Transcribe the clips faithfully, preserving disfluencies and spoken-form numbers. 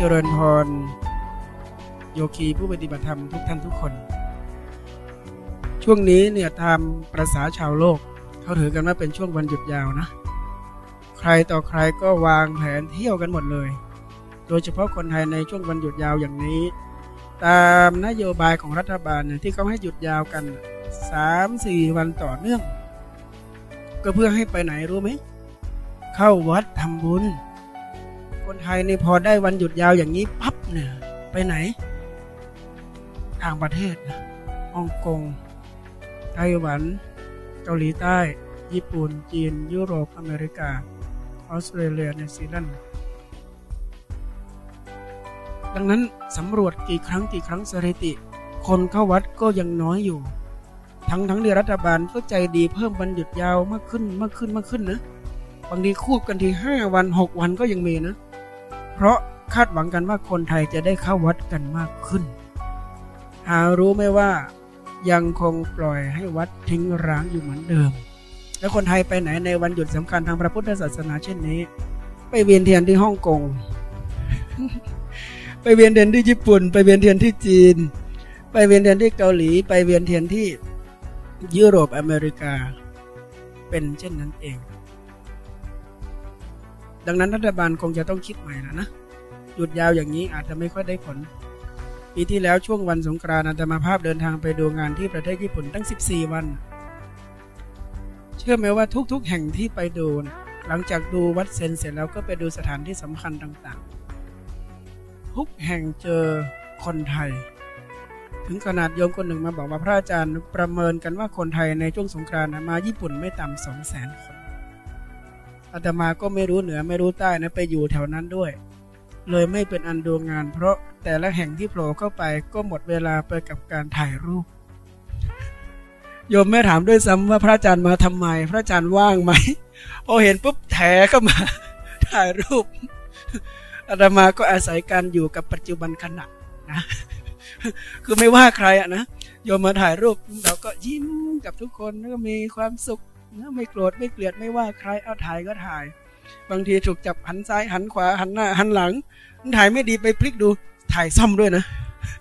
จริญพรโยคีผู้ปฏิบัติธรรมทุกท่านทุกคนช่วงนี้เนี่ยตามประสาชาวโลกเขาถือกันว่าเป็นช่วงวันหยุดยาวนะใครต่อใครก็วางแผนเที่ยวกันหมดเลยโดยเฉพาะคนไทยในช่วงวันหยุดยาวอย่างนี้ตามนโยบายของรัฐบาลเนี่ยที่เขาให้หยุดยาวกัน สามถึงสี่ วันต่อเนื่องก็เพื่อให้ไปไหนรู้ไหมเข้าวัดทำบุญคนไทยนี่พอได้วันหยุดยาวอย่างนี้ปั๊บเนี่ยไปไหนต่างประเทศนะฮ่องกงไต้หวันเกาหลีใต้ญี่ปุ่นจีนยุโรปอเมริกาออสเตรเลียนิวซีแลนด์ดังนั้นสำรวจกี่ครั้งกี่ครั้งสถิติคนเข้าวัดก็ยังน้อยอยู่ทั้งทั้งที่รัฐบาลก็ใจดีเพิ่มวันหยุดยาวมากขึ้นมากขึ้นมากขึ้นนะบางทีคูบกันทีห้าวันหกวันก็ยังมีนะเพราะคาดหวังกันว่าคนไทยจะได้เข้าวัดกันมากขึ้นหารู้ไหมว่ายังคงปล่อยให้วัดทิ้งร้างอยู่เหมือนเดิมแล้วคนไทยไปไหนในวันหยุดสำคัญทางพระพุทธศาสนาเช่นนี้ไปเวียนเทียนที่ฮ่องกง ไปเวียนเทียนที่ญี่ปุ่นไปเวียนเทียนที่จีนไปเวียนเทียนที่เกาหลีไปเวียนเทียนที่ยุโรปอเมริกาเป็นเช่นนั้นเองดังนั้นรัฐบาลคงจะต้องคิดใหม่แล้วนะหยุดยาวอย่างนี้อาจจะไม่ค่อยได้ผลปีที่แล้วช่วงวันสงกรานต์อาตมาภาพเดินทางไปดูงานที่ประเทศญี่ปุ่นตั้งสิบสี่วันเชื่อไหมว่าทุกๆแห่งที่ไปดูหลังจากดูวัดเซนเสร็จแล้วก็ไปดูสถานที่สำคัญต่างๆทุกแห่งเจอคนไทยถึงขนาดโยมคนหนึ่งมาบอกว่าพระอาจารย์ประเมินกันว่าคนไทยในช่วงสงกรานต์มาญี่ปุ่นไม่ต่ำสองแสนคนอาตมาก็ไม่รู้เหนือไม่รู้ใต้นะไปอยู่แถวนั้นด้วยเลยไม่เป็นอันดูงานเพราะแต่ละแห่งที่โผล่เข้าไปก็หมดเวลาไปกับการถ่ายรูปโยมไม่ถามด้วยซ้ำว่าพระอาจารย์มาทำไมพระอาจารย์ว่างไหมพอเห็นปุ๊บแถเข้ามาถ่ายรูปอาตมาก็อาศัยการอยู่กับปัจจุบันขณะนะคือไม่ว่าใครอะนะโยมมาถ่ายรูปเราก็ยิ้มกับทุกคนแล้วก็มีความสุขนะไม่โกรธไม่เกลียดไม่ว่าใครเอาถ่ายก็ถ่ายบางทีถูกจับหันซ้ายหันขวาหันหน้าหันหลังถ่ายไม่ดีไปพลิกดูถ่ายซ่อมด้วยนะ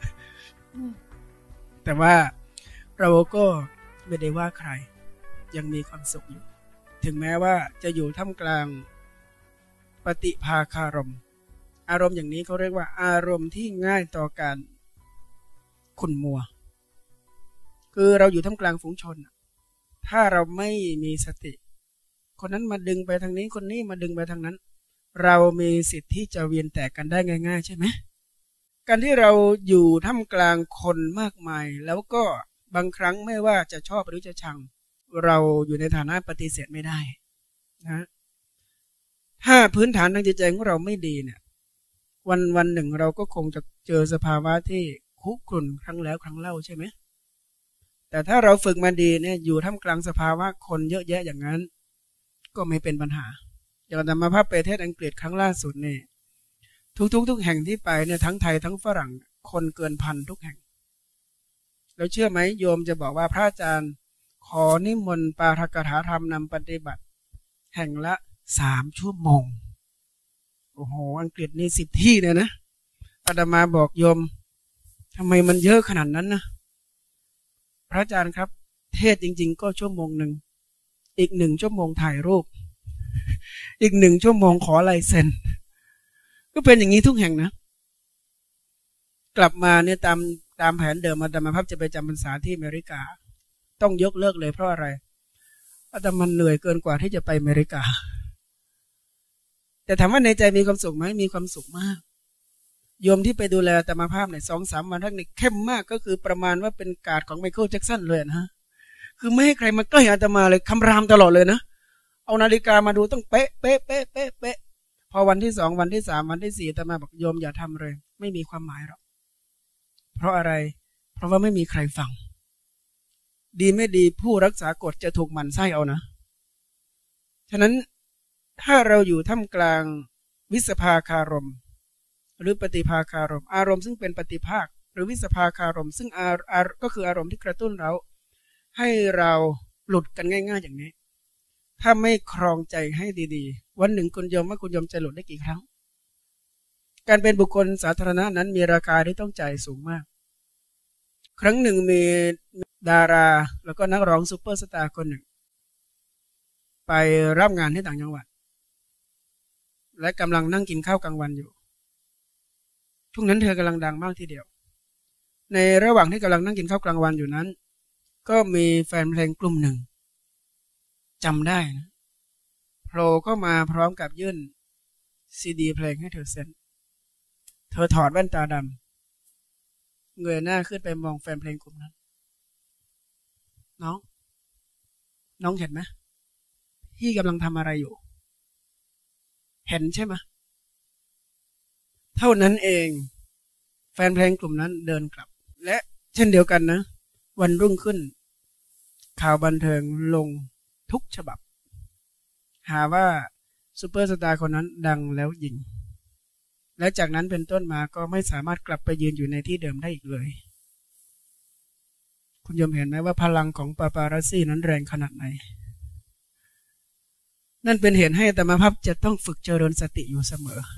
แต่ว่าเราก็ไม่ได้ว่าใครยังมีความสุขอยู่ถึงแม้ว่าจะอยู่ท่ามกลางปฏิภาคารมณ์อารมณ์อย่างนี้เขาเรียกว่าอารมณ์ที่ง่ายต่อการขุ่นมัวคือเราอยู่ท่ามกลางฝูงชนถ้าเราไม่มีสติคนนั้นมาดึงไปทางนี้คนนี้มาดึงไปทางนั้นเรามีสิทธิ์ที่จะเวียนแตกกันได้ง่ายๆใช่ไหมการที่เราอยู่ท่ามกลางคนมากมายแล้วก็บางครั้งไม่ว่าจะชอบหรือจะชังเราอยู่ในฐานะปฏิเสธไม่ได้นะถ้าพื้นฐานทางจิตใจของเราไม่ดีเนี่ยวันวันหนึ่งเราก็คงจะเจอสภาวะที่คุกรุ่นครั้งแล้วครั้งเล่าใช่ไหมแต่ถ้าเราฝึกมาดีเนี่ยอยู่ท่ามกลางสภาวะคนเยอะแยะอย่างนั้นก็ไม่เป็นปัญหาอย่างอาตมาภาพไปประเทศอังกฤษครั้งล่าสุดเนี่ยทุกๆทุกแห่งที่ไปเนี่ยทั้งไทยทั้งฝรั่งคนเกินพันทุกแห่งแล้วเชื่อไหมโยมจะบอกว่าพระอาจารย์ขอนิมนต์ปาฐกถาธรรมนำปฏิบัติแห่งละสามชั่วโมงโอ้โหอังกฤษนี่สิบที่เนี่ยนะอาตมาบอกโยมทำไมมันเยอะขนาดนั้นนะพระอาจารย์ครับเทศจริงๆก็ชั่วโมงหนึ่งอีกหนึ่งชั่วโมงถ่ายรูปอีกหนึ่งชั่วโมงขอลายเซ็นก็เป็นอย่างนี้ทุกแห่งนะกลับมาเนี่ยตามตามแผนเดิมอาตมาภาพจะไปจำพรรษาที่อเมริกาต้องยกเลิกเลยเพราะอะไรอาตมาเหนื่อยเกินกว่าที่จะไปอเมริกาแต่ถามว่าในใจมีความสุขไหมมีความสุขมากโยมที่ไปดูแลอาตมาภาพเนี่ยสองสามวันแรกนี่เข้มมากก็คือประมาณว่าเป็นการ์ดของไมเคิลแจ็คสันเลยนะคือไม่ให้ใครมาใกล้อาตมาเลยคำรามตลอดเลยนะเอานาฬิกามาดูต้องเป๊ะเป๊ะเป๊ะเป๊ะเป๊ะพอวันที่สองวันที่สามวันที่สี่อาตมาบอกโยมอย่าทำเลยไม่มีความหมายหรอกเพราะอะไรเพราะว่าไม่มีใครฟังดีไม่ดีผู้รักษากฎจะถูกหมั่นไส้เอานะฉะนั้นถ้าเราอยู่ท่ามกลางวิสภาคารมหรือปฏิภาคารมอารมณ์ซึ่งเป็นปฏิภาคหรือวิสภาคารมซึ่งอาอาก็คืออารมณ์ที่กระตุ้นเราให้เราหลุดกันง่ายๆอย่างนี้ถ้าไม่ครองใจให้ดีๆวันหนึ่งคุณโยมว่าคุณโยมจะหลุดได้กี่ครั้งการเป็นบุคคลสาธารณะนั้นมีราคาที่ต้องจ่ายสูงมากครั้งหนึ่งมีดาราแล้วก็นักร้องซูเปอร์สตาร์คนหนึ่งไปรับงานที่ต่างจังหวัดและกำลังนั่งกินข้าวกลางวันอยู่ช่วงนั้นเธอกำลังดังมากทีเดียวในระหว่างที่กำลังนั่งกินข้าวกลางวันอยู่นั้นก็มีแฟนเพลงกลุ่มหนึ่งจำได้นะโผล่เข้ามาพร้อมกับยื่นซีดีเพลงให้เธอเซ็นเธอถอดแว่นตาดำเงยหน้าขึ้นไปมองแฟนเพลงกลุ่มนั้นน้องน้องเห็นไหมพี่กำลังทำอะไรอยู่เห็นใช่ไหมเท่านั้นเองแฟนเพลงกลุ่มนั้นเดินกลับและเช่นเดียวกันนะวันรุ่งขึ้นข่าวบันเทิงลงทุกฉบับหาว่าซูเปอร์สตาร์คนนั้นดังแล้วยิงและจากนั้นเป็นต้นมาก็ไม่สามารถกลับไปยืนอยู่ในที่เดิมได้อีกเลยคุณยมเห็นไหมว่าพลังของปาปารัสซี่นั้นแรงขนาดไหนนั่นเป็นเหตุให้อาตมาภาพจะต้องฝึกเจริญสติอยู่เสมอ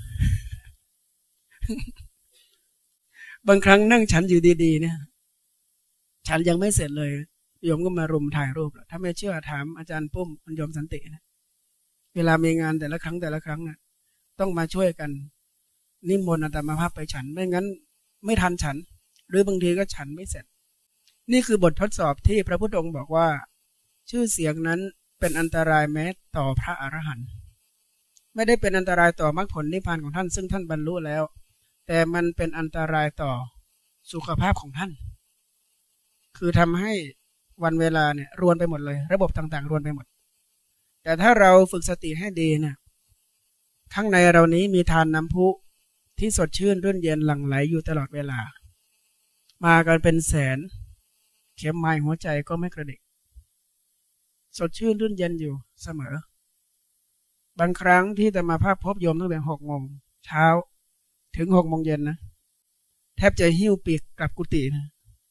บางครั้งนั่งฉันอยู่ดีๆเนี่ยฉันยังไม่เสร็จเลยโยมก็มารุมถ่ายรูปแล้วถ้าไม่เชื่อถามอาจารย์ปุ้มคุณโยมสันตินะเวลามีงานแต่ละครั้งแต่ละครั้งน่ะต้องมาช่วยกันนิมนต์อาตมาภาพไปฉันไม่งั้นไม่ทันฉันหรือบางทีก็ฉันไม่เสร็จนี่คือบททดสอบที่พระพุทธองค์บอกว่าชื่อเสียงนั้นเป็นอันตรายแม้ต่อพระอรหันต์ไม่ได้เป็นอันตรายต่อมรรคผลนิพพานของท่านซึ่งท่านบรรลุแล้วแต่มันเป็นอันตรายต่อสุขภาพของท่านคือทำให้วันเวลาเนี่ยรวนไปหมดเลยระบบต่างๆรวนไปหมดแต่ถ้าเราฝึกสติให้ดีเนี่ยข้างในเรานี้มีทานน้ำพุที่สดชื่นรื่นเย็นหลั่งไหลอยู่ตลอดเวลามากันเป็นแสนเข็มไม้หัวใจก็ไม่กระดิกสดชื่นรื่นเย็นอยู่เสมอบางครั้งที่แต่มาภาพพบโยมตั้งแต่หกโมงเช้าถึงหกโมงเย็นนะแทบจะหิ้วปีกกลับกุฏินะ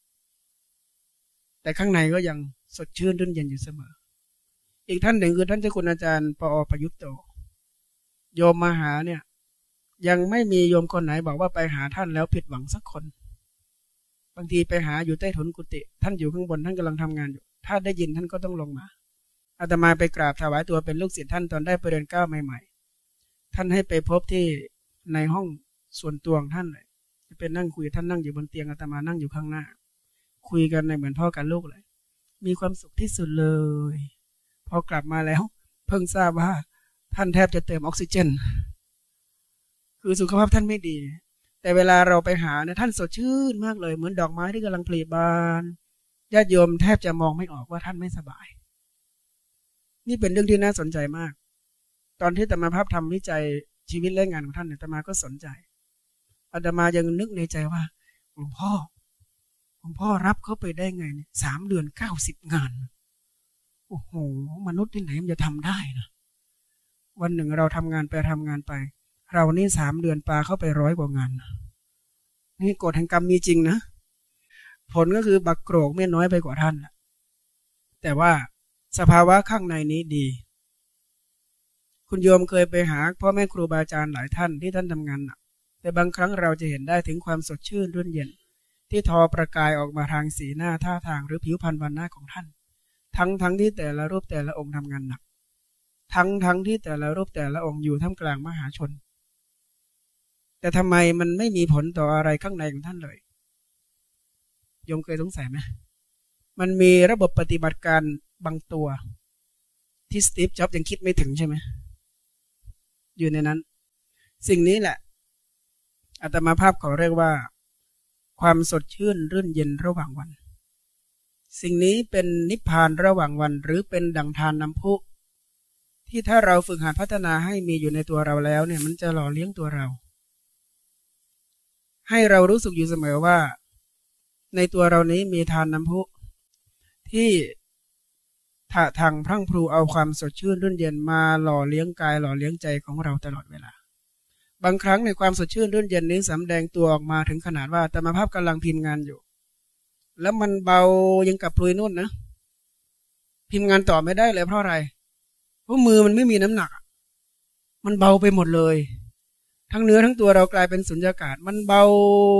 แต่ข้างในก็ยังสดชื่นรื่นเย็นอยู่เสมออีกท่านหนึ่งคือท่านเจ้าคุณอาจารย์ปอประยุทธ์โตโยมมาหาเนี่ยยังไม่มีโยมคนไหนบอกว่าไปหาท่านแล้วผิดหวังสักคนบางทีไปหาอยู่ใต้ถุนกุฏิท่านอยู่ข้างบนท่านกำลังทำงานอยู่ถ้าได้ยินท่านก็ต้องลงมาอาตมาไปกราบถวายตัวเป็นลูกศิษย์ท่านตอนได้ไปเรียนเก้าใหม่ๆท่านให้ไปพบที่ในห้องส่วนตัวของท่านเลยจะเป็นนั่งคุยท่านนั่งอยู่บนเตียงอาตมานั่งอยู่ข้างหน้าคุยกันในเหมือนพ่อกันลูกเลยมีความสุขที่สุดเลยพอกลับมาแล้วเพิ่งทราบว่าท่านแทบจะเติมออกซิเจนคือสุขภาพท่านไม่ดีแต่เวลาเราไปหาเนี่ยท่านสดชื่นมากเลยเหมือนดอกไม้ที่กำลังผลิบานญาติโยมแทบจะมองไม่ออกว่าท่านไม่สบายนี่เป็นเรื่องที่น่าสนใจมากตอนที่อาตมาภาพทำวิจัยชีวิตและงานของท่านอาตมาก็สนใจอาตมายังนึกในใจว่าหลวงพ่อหลวงพ่อรับเขาไปได้ไงเนี่ยสามเดือนเก้าสิบงานโอ้โหมนุษย์ที่ไหนมันจะทำได้นะวันหนึ่งเราทำงานไปทำงานไปเรานี่สามเดือนปลาเข้าไปร้อยกว่างานนี่กฎแห่งกรรมมีจริงนะผลก็คือบักโกรกไม่น้อยไปกว่าท่านแต่ว่าสภาวะข้างในนี้ดีคุณโยมเคยไปหาพ่อแม่ครูบาอาจารย์หลายท่านที่ท่านทำงานหนักแต่บางครั้งเราจะเห็นได้ถึงความสดชื่นรื่นเย็นที่ทอประกายออกมาทางสีหน้าท่าทางหรือผิวพรรณวันหน้าของท่านทั้งทั้งที่แต่ละรูปแต่ละองค์ทำงานหนักทั้งทั้งที่แต่ละรูปแต่ละองค์อยู่ท่ามกลางมหาชนแต่ทำไมมันไม่มีผลต่ออะไรข้างในของท่านเลยโยมเคยสงสัยไหมมันมีระบบปฏิบัติการบางตัวที่สตีฟจ็อบส์ยังคิดไม่ถึงใช่ไหมอยู่ในนั้นสิ่งนี้แหละอาตมาภาพขอเรียกว่าความสดชื่นรื่นเย็นระหว่างวันสิ่งนี้เป็นนิพพานระหว่างวันหรือเป็นดั่งทานน้ำพุที่ถ้าเราฝึกหัดพัฒนาให้มีอยู่ในตัวเราแล้วเนี่ยมันจะหล่อเลี้ยงตัวเราให้เรารู้สึกอยู่เสมอว่าในตัวเรานี้มีทานน้ำพุที่ถ่าทางพรั่งพรูเอาความสดชื่นรื่นเย็นมาหล่อเลี้ยงกายหล่อเลี้ยงใจของเราตลอดเวลาบางครั้งในความสดชื่นรื่นเย็นนี้สำแดงตัวออกมาถึงขนาดว่าอาตมาภาพกำลังพิมพ์งานอยู่แล้วมันเบายังกับพลุยนุ่นนะพิมพ์งานต่อไม่ได้เลยเพราะอะไรเพราะมือมันไม่มีน้ำหนักมันเบาไปหมดเลยทั้งเนื้อทั้งตัวเรากลายเป็นสุญญากาศมันเบา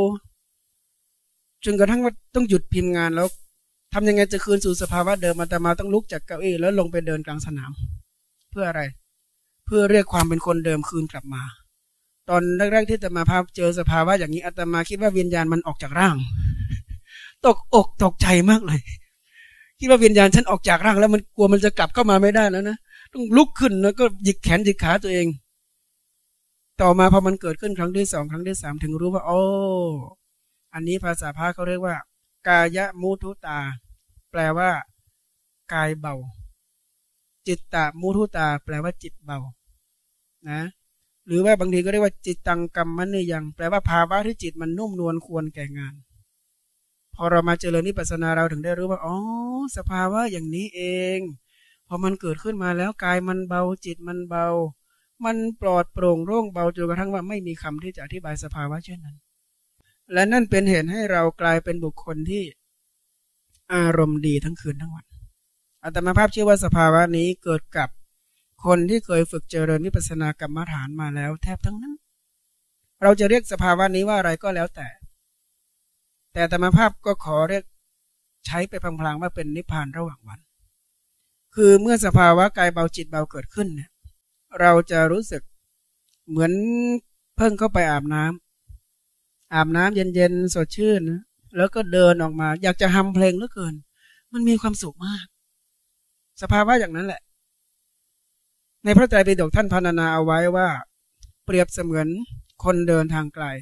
จนกระทั่งว่าต้องหยุดพิมพ์งานแล้วทำยังไงจะคืนสู่สภาวะเดิมอาตมาต้องลุกจากเก้าอี้แล้วลงไปเดินกลางสนามเพื่ออะไรเพื่อเรียกความเป็นคนเดิมคืนกลับมาตอนแรกๆที่อาตมาพบเจอสภาวะอย่างนี้อาตมาคิดว่าวิญญาณมันออกจากร่างตกอกตกใจมากเลยคิดว่าวิญญาณฉันออกจากร่างแล้วมันกลัวมันจะกลับเข้ามาไม่ได้แล้วนะต้องลุกขึ้นแล้วก็หยิกแขนหยิกขาตัวเองต่อมาพอมันเกิดขึ้นครั้งที่สองครั้งที่สามถึงรู้ว่าโอ้อันนี้ภาษาพระเขาเรียกว่ากายมุทุตาแปลว่ากายเบาจิตตามุทุตาแปลว่าจิตเบานะหรือว่าบางทีก็เรียกว่าจิตตังกัมมะนิยังแปลว่าภาวะที่จิตมันนุ่มนวลควรแก่งานพอเรามาเจริญนิพพานาเราถึงได้รู้ว่าอ๋อสภาวะอย่างนี้เองพอมันเกิดขึ้นมาแล้วกายมันเบาจิตมันเบามันปลอดโปร่งโล่งเบาจนกระทั่งว่าไม่มีคำที่จะอธิบายสภาวะเช่นนั้นและนั่นเป็นเหตุให้เรากลายเป็นบุคคลที่อารมณ์ดีทั้งคืนทั้งวันอาตมาภาพเชื่อว่าสภาวะนี้เกิดกับคนที่เคยฝึกเจริญวิปัสสนากรรมฐานมาแล้วแทบทั้งนั้นเราจะเรียกสภาวะนี้ว่าอะไรก็แล้วแต่แต่อาตมาภาพก็ขอเรียกใช้ไปพลางๆว่าเป็นนิพพานระหว่างวันคือเมื่อสภาวะกายเบาจิตเบาเกิดขึ้นเนี่ยเราจะรู้สึกเหมือนเพิ่งเข้าไปอาบน้ำอาบน้ำเย็นๆสดชื่นนะแล้วก็เดินออกมาอยากจะฮัมเพลงเหลือเกินมันมีความสุขมากสภาวะอย่างนั้นแหละในพระไตรปิฎกท่านพรรณนาเอาไว้ว่าเปรียบเสมือนคนเดินทางไกล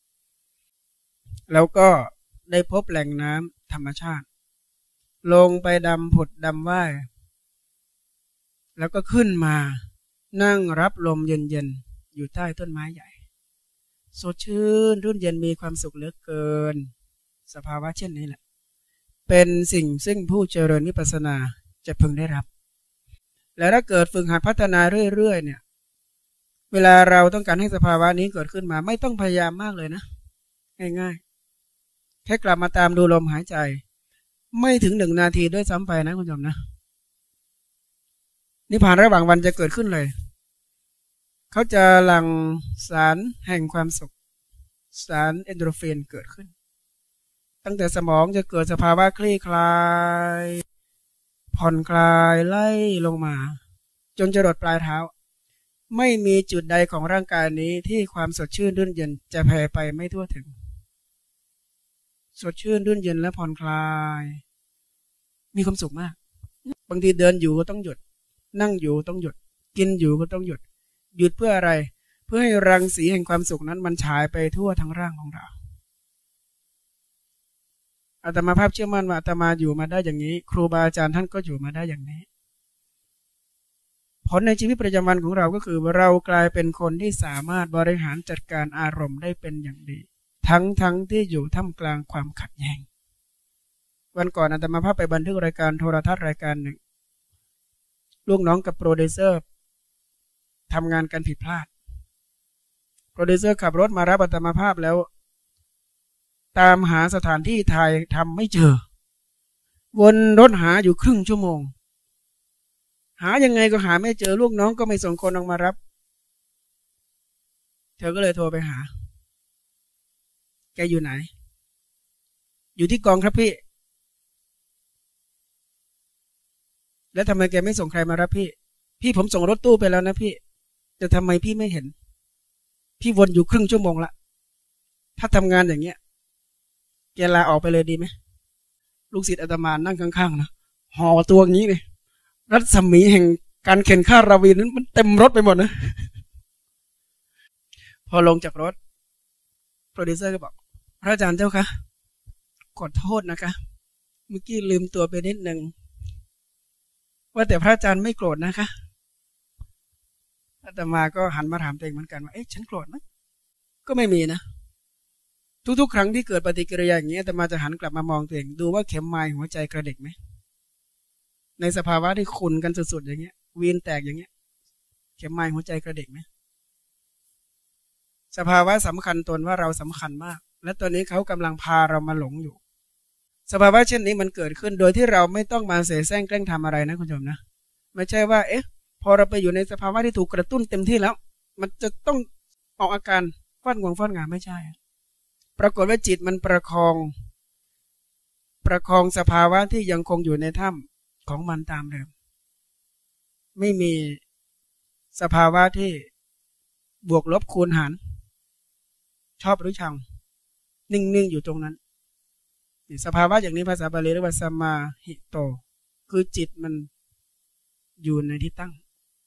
แล้วก็ได้พบแหล่งน้ำธรรมชาติลงไปดำผุดดำว่ายแล้วก็ขึ้นมานั่งรับลมเย็นๆอยู่ใต้ต้นไม้ใหญ่สดชื่นรื่นเย็นมีความสุขเหลือเกินสภาวะเช่นนี้แหละเป็นสิ่งซึ่งผู้เจริญวิปัสสนาจะพึงได้รับและถ้าเกิดฝึกหัดพัฒนาเรื่อยๆเนี่ยเวลาเราต้องการให้สภาวะนี้เกิดขึ้นมาไม่ต้องพยายามมากเลยนะง่ายๆแค่กลับมาตามดูลมหายใจไม่ถึงหนึ่งนาทีด้วยซ้ำไปนะคุณผู้ชมนะนิพพานระหว่างวันจะเกิดขึ้นเลยเขาจะหลั่งสารแห่งความสุขสารเอนโดรฟินเกิดขึ้นตั้งแต่สมองจะเกิดสภาวะคลี่คลายผ่อนคลายไล่ลงมาจนจรดปลายเท้าไม่มีจุดใดของร่างกายนี้ที่ความสดชื่นรื่นเย็นจะแผ่ไปไม่ทั่วถึงสดชื่นรื่นเย็นและผ่อนคลายมีความสุขมากบางทีเดินอยู่ก็ต้องหยุดนั่งอยู่ต้องหยุดกินอยู่ก็ต้องหยุดหยุดเพื่ออะไรเพื่อให้รังสีแห่งความสุขนั้นมันฉายไปทั่วทั้งร่างของเราอาตมาภาพเชื่อมั่นว่าอาตมาอยู่มาได้อย่างนี้ครูบาอาจารย์ท่านก็อยู่มาได้อย่างนี้ผลในชีวิตประจำวันของเราก็คือเรากลายเป็นคนที่สามารถบริหารจัดการอารมณ์ได้เป็นอย่างดีทั้งทั้งที่อยู่ท่ามกลางความขัดแย้งวันก่อนอาตมาภาพไปบันทึกรายการโทรทัศน์รายการหนึ่งลูกน้องกับโปรดิวเซอร์ทำงานกันผิดพลาดโปรดิวเซอร์ขับรถมารับอาตมาภาพแล้วตามหาสถานที่ถ่ายทำไม่เจอวนรถหาอยู่ครึ่งชั่วโมงหายังไงก็หาไม่เจอลูกน้องก็ไม่ส่งคนออกมารับเธอก็เลยโทรไปหาแกอยู่ไหนอยู่ที่กองครับพี่แล้วทำไมแกไม่ส่งใครมารับพี่พี่ผมส่งรถตู้ไปแล้วนะพี่แต่ทำไมพี่ไม่เห็นพี่วนอยู่ครึ่งชั่วโมงละถ้าทำงานอย่างเงี้ยแกลาออกไปเลยดีไหมลูกศิษย์อาตมานั่งข้างๆนะห่อตัวอย่างนี้เลยรัศมีแห่งการเข็นฆ่าราวีนั้นมันเต็มรถไปหมดนะพอลงจากรถโปรดิวเซอร์ก็บอกพระอาจารย์เจ้าคะขอโทษนะคะเมื่อกี้ลืมตัวไปนิดหนึ่งว่าแต่พระอาจารย์ไม่โกรธนะคะอาตมาก็หันมาถามตัวเองเหมือนกันว่าเอ๊ะฉันโกรธไหมก็ไม่มีนะทุกๆครั้งที่เกิดปฏิกิริยาอย่างนี้อาตมาจะหันกลับมามองตัวเองดูว่าเข็มไม้หัวใจกระเดิกไหมในสภาวะที่ขุ่นกันสุดๆอย่างเงี้ยวีนแตกอย่างเงี้ยเข็มไม้หัวใจกระเดิกไหมสภาวะสำคัญตนว่าเราสำคัญมากและตอนนี้เขากำลังพาเรามาหลงอยู่สภาวะเช่นนี้มันเกิดขึ้นโดยที่เราไม่ต้องมาเสแสร้งแกล้งทำอะไรนะคุณผู้ชมนะไม่ใช่ว่าเอ๊ะพอเราไปอยู่ในสภาวะที่ถูกกระตุ้นเต็มที่แล้วมันจะต้องออกอาการฟ้อนงวงฟ้อนงาไม่ใช่ปรากฏว่าจิตมันประคองประคองสภาวะที่ยังคงอยู่ในถ้ำของมันตามเดิมไม่มีสภาวะที่บวกลบคูณหารชอบหรือชังนิ่งๆอยู่ตรงนั้นสภาวะอย่างนี้ภาษาบาลีเรียกว่าสมาหิโตคือจิตมันอยู่ในที่ตั้ง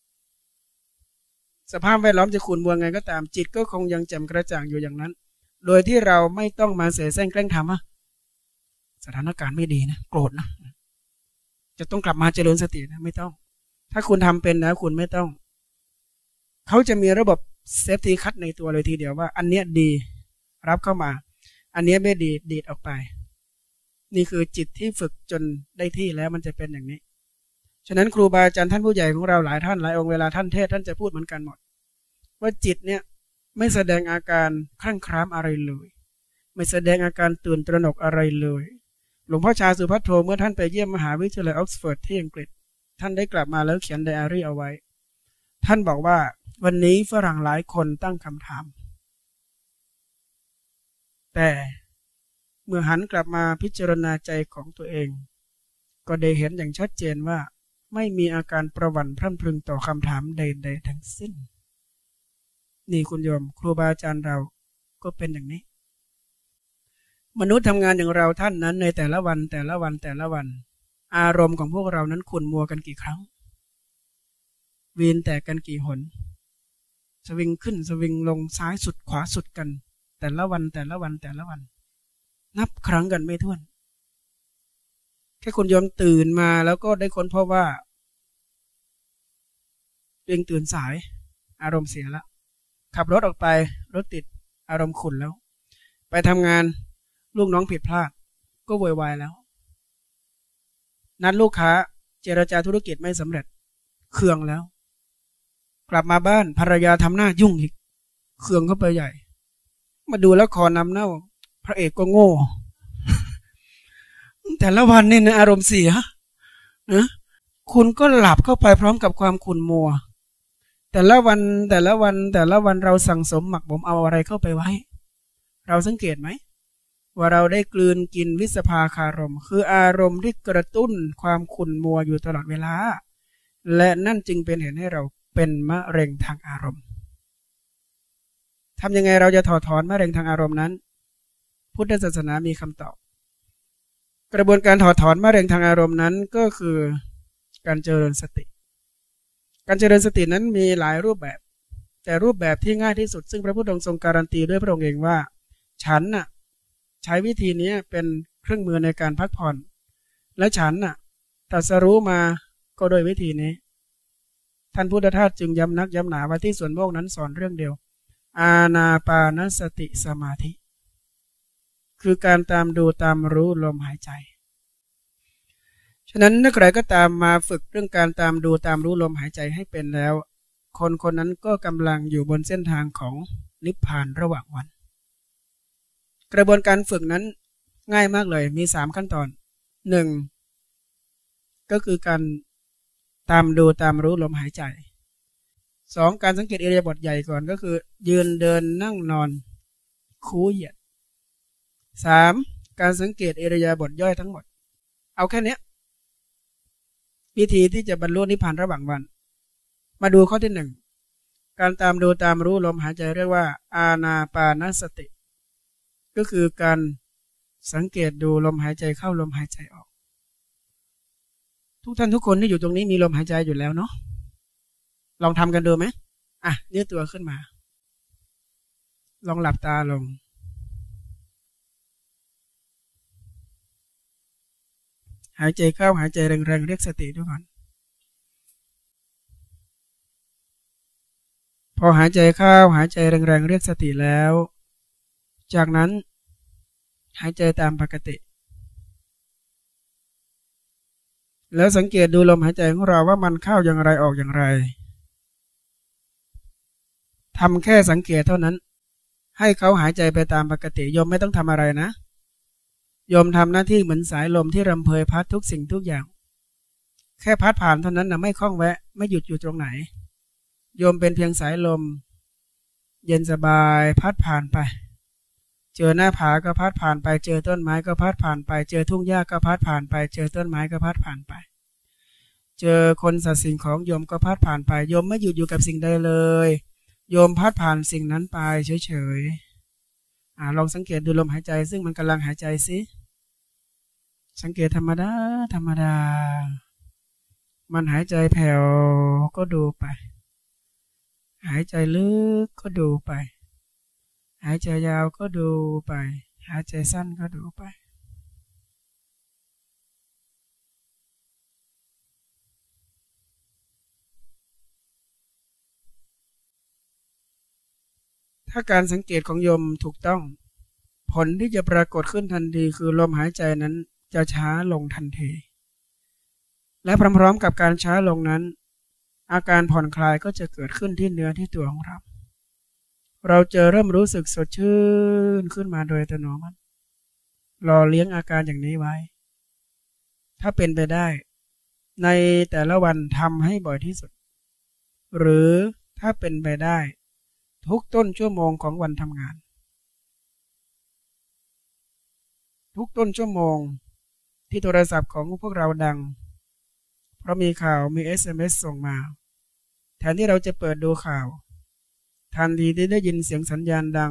สภาพแวดล้อมจะขุ่นมัวไงก็ตามจิตก็คงยังแจ่มกระจ่างอยู่อย่างนั้นโดยที่เราไม่ต้องมาเสแสร้งแกล้งทำอะสถานการณ์ไม่ดีนะโกรธนะจะต้องกลับมาเจริญสตินะไม่ต้องถ้าคุณทำเป็นนะคุณไม่ต้องเขาจะมีระบบเซฟตี้คัทในตัวเลยทีเดียวว่าอันเนี้ยดีรับเข้ามาอันเนี้ยไม่ดีดีดออกไปนี่คือจิตที่ฝึกจนได้ที่แล้วมันจะเป็นอย่างนี้ฉะนั้นครูบาอาจารย์ท่านผู้ใหญ่ของเราหลายท่านหลายองค์เวลาท่านเทศท่านจะพูดเหมือนกันหมดว่าจิตเนี่ยไม่แสดงอาการคลั่งคล้ามอะไรเลยไม่แสดงอาการตื่นตระหนกอะไรเลยหลวงพ่อชาสุภัทโทเมื่อท่านไปเยี่ยมมหาวิทยาลัยออกซฟอร์ดที่อังกฤษท่านได้กลับมาแล้วเขียนไดอารี่เอาไว้ท่านบอกว่าวันนี้ฝรั่งหลายคนตั้งคำถามแต่เมื่อหันกลับมาพิจารณาใจของตัวเองก็ได้เห็นอย่างชัดเจนว่าไม่มีอาการประหวั่นพรั่นพรึงต่อคำถามใดๆทั้งสิ้นนี่คุณโยมครูบาอาจารย์เราก็เป็นอย่างนี้มนุษย์ทำงานอย่างเราท่านนั้นในแต่ละวันแต่ละวันแต่ละวันอารมณ์ของพวกเรานั้นขุ่นมัวกันกี่ครั้งวีนแตกกันกี่หนสวิงขึ้นสวิงลงซ้ายสุดขวาสุดกันแต่ละวันแต่ละวันแต่ละวันนับครั้งกันไม่ถ้วนแค่คุณโยมตื่นมาแล้วก็ได้ค้นพบว่าตัวเองตื่นสายอารมณ์เสียแล้วขับรถออกไปรถติดอารมณ์ขุ่นแล้วไปทำงานลูกน้องผิดพลาดก็โวยวายแล้วนัดลูกค้าเจรจาธุรกิจไม่สำเร็จเคืองแล้วกลับมาบ้านภรรยาทำหน้ายุ่งอีกเคืองเข้าไปใหญ่มาดูแล้วคอนำเน่าพระเอกก็โง่แต่ละวันนี่นะอารมณ์เสียนะคุณก็หลับเข้าไปพร้อมกับความขุ่นมัวแต่ละวันแต่ละวันแต่ละวันเราสั่งสมหมักหมมเอาอะไรเข้าไปไว้เราสังเกตไหมว่าเราได้กลืนกินวิสภาคารมคืออารมณ์ที่กระตุ้นความขุ่นมัวอยู่ตลอดเวลาและนั่นจึงเป็นเหตุให้เราเป็นมะเร็งทางอารมณ์ทำยังไงเราจะถอดถอนมะเร็งทางอารมณ์นั้นพุทธศาสนามีคำตอบกระบวนการถอดถอนมะเร็งทางอารมณ์นั้นก็คือการเจริญสติการเจริญสตินั้นมีหลายรูปแบบแต่รูปแบบที่ง่ายที่สุดซึ่งพระพุทธองค์ทรงการันตีด้วยพระองค์เองว่าฉันน่ะใช้วิธีนี้เป็นเครื่องมือในการพักผ่อนและฉันน่ะตรัสรู้มาก็โดยวิธีนี้ท่านพุทธทาสจึงย้ำนักย้ำหนาว่าที่ส่วนโมกนั้นสอนเรื่องเดียวอานาปานสติสมาธิคือการตามดูตามรู้ลมหายใจฉะนั้นถ้าใครก็ตามมาฝึกเรื่องการตามดูตามรู้ลมหายใจให้เป็นแล้วคนคนนั้นก็กำลังอยู่บนเส้นทางของนิพพานระหว่างวันกระบวนการฝึกนั้นง่ายมากเลยมีสามขั้นตอนหนึ่งก็คือการตามดูตามรู้ลมหายใจสองการสังเกตอิริยาบถใหญ่ก่อนก็คือยืนเดินนั่งนอนคูเหยียดสามการสังเกตอิริยาบถย่อยทั้งหมดเอาแค่นี้วิธีที่จะบรรลุนิพพานระหว่างวันมาดูข้อที่หนึ่งการตามดูตามรู้ลมหายใจเรียกว่าอานาปานสติก็คือการสังเกตดูลมหายใจเข้าลมหายใจออกทุกท่านทุกคนที่อยู่ตรงนี้มีลมหายใจอยู่แล้วเนาะลองทำกันดูไหมอ่ะยืดตัวขึ้นมาลองหลับตาลงหายใจเข้าหายใจแรงๆเรียกสติด้วยก่อนพอหายใจเข้าหายใจแรงๆเรียกสติแล้วจากนั้นหายใจตามปกติแล้วสังเกตดูลมหายใจของเราว่ามันเข้าอย่างไรออกอย่างไรทำแค่สังเกตเท่านั้นให้เขาหายใจไปตามปกติโยมไม่ต้องทำอะไรนะโยมทำหน้าที่เหมือนสายลมที่รำเพยพัดทุกสิ่งทุกอย่างแค่พัดผ่านเท่านั้นนะไม่คล้องแวะไม่หยุดอยู่ตรงไหนโยมเป็นเพียงสายลมเย็นสบายพัดผ่านไปเจอหน้าผาก็พัดผ่านไปเจอต้นไม้ก็พัดผ่านไปเจอทุ่งหญ้าก็พัดผ่านไปเจอต้นไม้ก็พัดผ่านไปเจอคนสัตว์สิ่งของโยมก็พัดผ่านไปโยมไม่หยุดอยู่กับสิ่งใดเลยโยมพัดผ่านสิ่งนั้นไปเฉยๆอ่าลองสังเกตดูลมหายใจซึ่งมันกำลังหายใจสิสังเกตธรรมดาธรรมดามันหายใจแผ่วก็ดูไปหายใจลึกก็ดูไปหายใจยาวก็ดูไปหายใจสั้นก็ดูไปถ้าการสังเกตของโยมถูกต้องผลที่จะปรากฏขึ้นทันทีคือลมหายใจนั้นจะช้าลงทันทีและพร้อมๆกับการช้าลงนั้นอาการผ่อนคลายก็จะเกิดขึ้นที่เนื้อที่ตัวของเราเราจะเริ่มรู้สึกสดชื่นขึ้นมาโดยอัตโนมัติรอเลี้ยงอาการอย่างนี้ไว้ถ้าเป็นไปได้ในแต่ละวันทำให้บ่อยที่สุดหรือถ้าเป็นไปได้ทุกต้นชั่วโมงของวันทำงานทุกต้นชั่วโมงที่โทรศัพท์ของพวกเราดังเพราะมีข่าวมี เอส เอ็ม เอส ส่งมาแทนที่เราจะเปิดดูข่าวทันทีที่ได้ยินเสียงสัญญาณดัง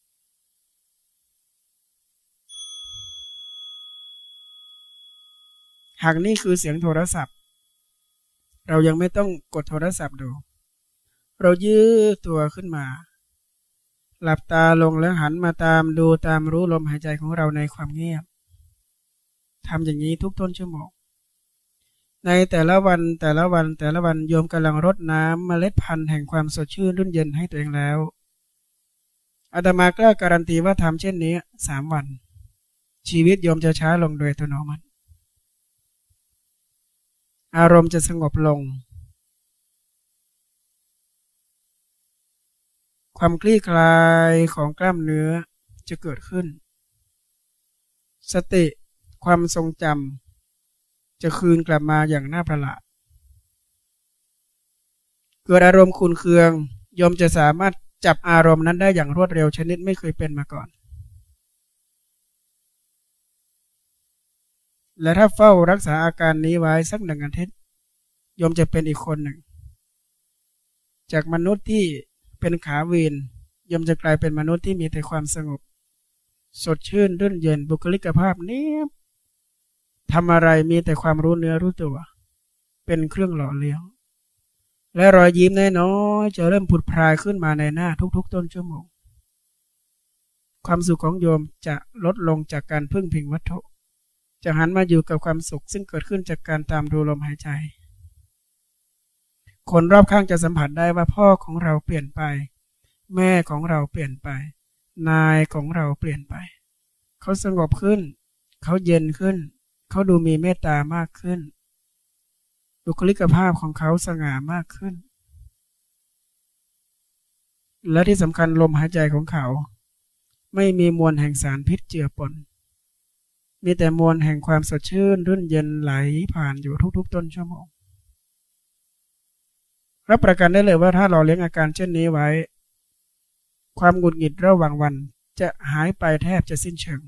หากนี่คือเสียงโทรศัพท์เรายังไม่ต้องกดโทรศัพท์ดูเรายืดตัวขึ้นมาหลับตาลงแล้วหันมาตามดูตามรู้ลมหายใจของเราในความเงียบทำอย่างนี้ทุกต้นชั่วโมงในแต่ละวันแต่ละวันแต่ละวันโยมกำลังรดน้ำเมล็ดพันธุ์แห่งความสดชื่นรุ่นเย็นให้ตัวเองแล้วอาตมากล้าการันตีว่าทำเช่นนี้สามวันชีวิตโยมจะช้าลงโดยอัตโนมัติอารมณ์จะสงบลงความคลี่คลายของกล้ามเนื้อจะเกิดขึ้นสติความทรงจำจะคืนกลับมาอย่างน่าประหลาดเกิดอารมณ์ขุ่นเคืองโยมจะสามารถจับอารมณ์นั้นได้อย่างรวดเร็วชนิดไม่เคยเป็นมาก่อนและถ้าเฝ้ารักษาอาการนี้ไว้สักหนึ่งอาทิตย์โยมจะเป็นอีกคนหนึ่งจากมนุษย์ที่เป็นขาวีนโยมจะกลายเป็นมนุษย์ที่มีแต่ความสงบสดชื่นรื่นเย็นบุคลิกภาพนี้ทำอะไรมีแต่ความรู้เนื้อรู้ตัวเป็นเครื่องหล่อเลี้ยงและรอยยิ้มน้อยๆจะเริ่มผุดพรายขึ้นมาในหน้าทุกๆต้นชั่วโมงความสุขของโยมจะลดลงจากการพึ่งพิงวัตถุจะหันมาอยู่กับความสุขซึ่งเกิดขึ้นจากการตามดูลมหายใจคนรอบข้างจะสัมผัสได้ว่าพ่อของเราเปลี่ยนไปแม่ของเราเปลี่ยนไปนายของเราเปลี่ยนไปเขาสงบขึ้นเขาเย็นขึ้นเขาดูมีเมตตามากขึ้นบุคลิกภาพของเขาสง่ามากขึ้นและที่สำคัญลมหายใจของเขาไม่มีมวลแห่งสารพิษเจือปนมีแต่มวลแห่งความสดชื่นรื่นเย็นไหลผ่านอยู่ทุกๆต้นชั่วโมงรับประกันได้เลยว่าถ้าเราเลี้ยงอาการเช่นนี้ไว้ความหงุดหงิดระหว่างวันจะหายไปแทบจะสิ้นเชิง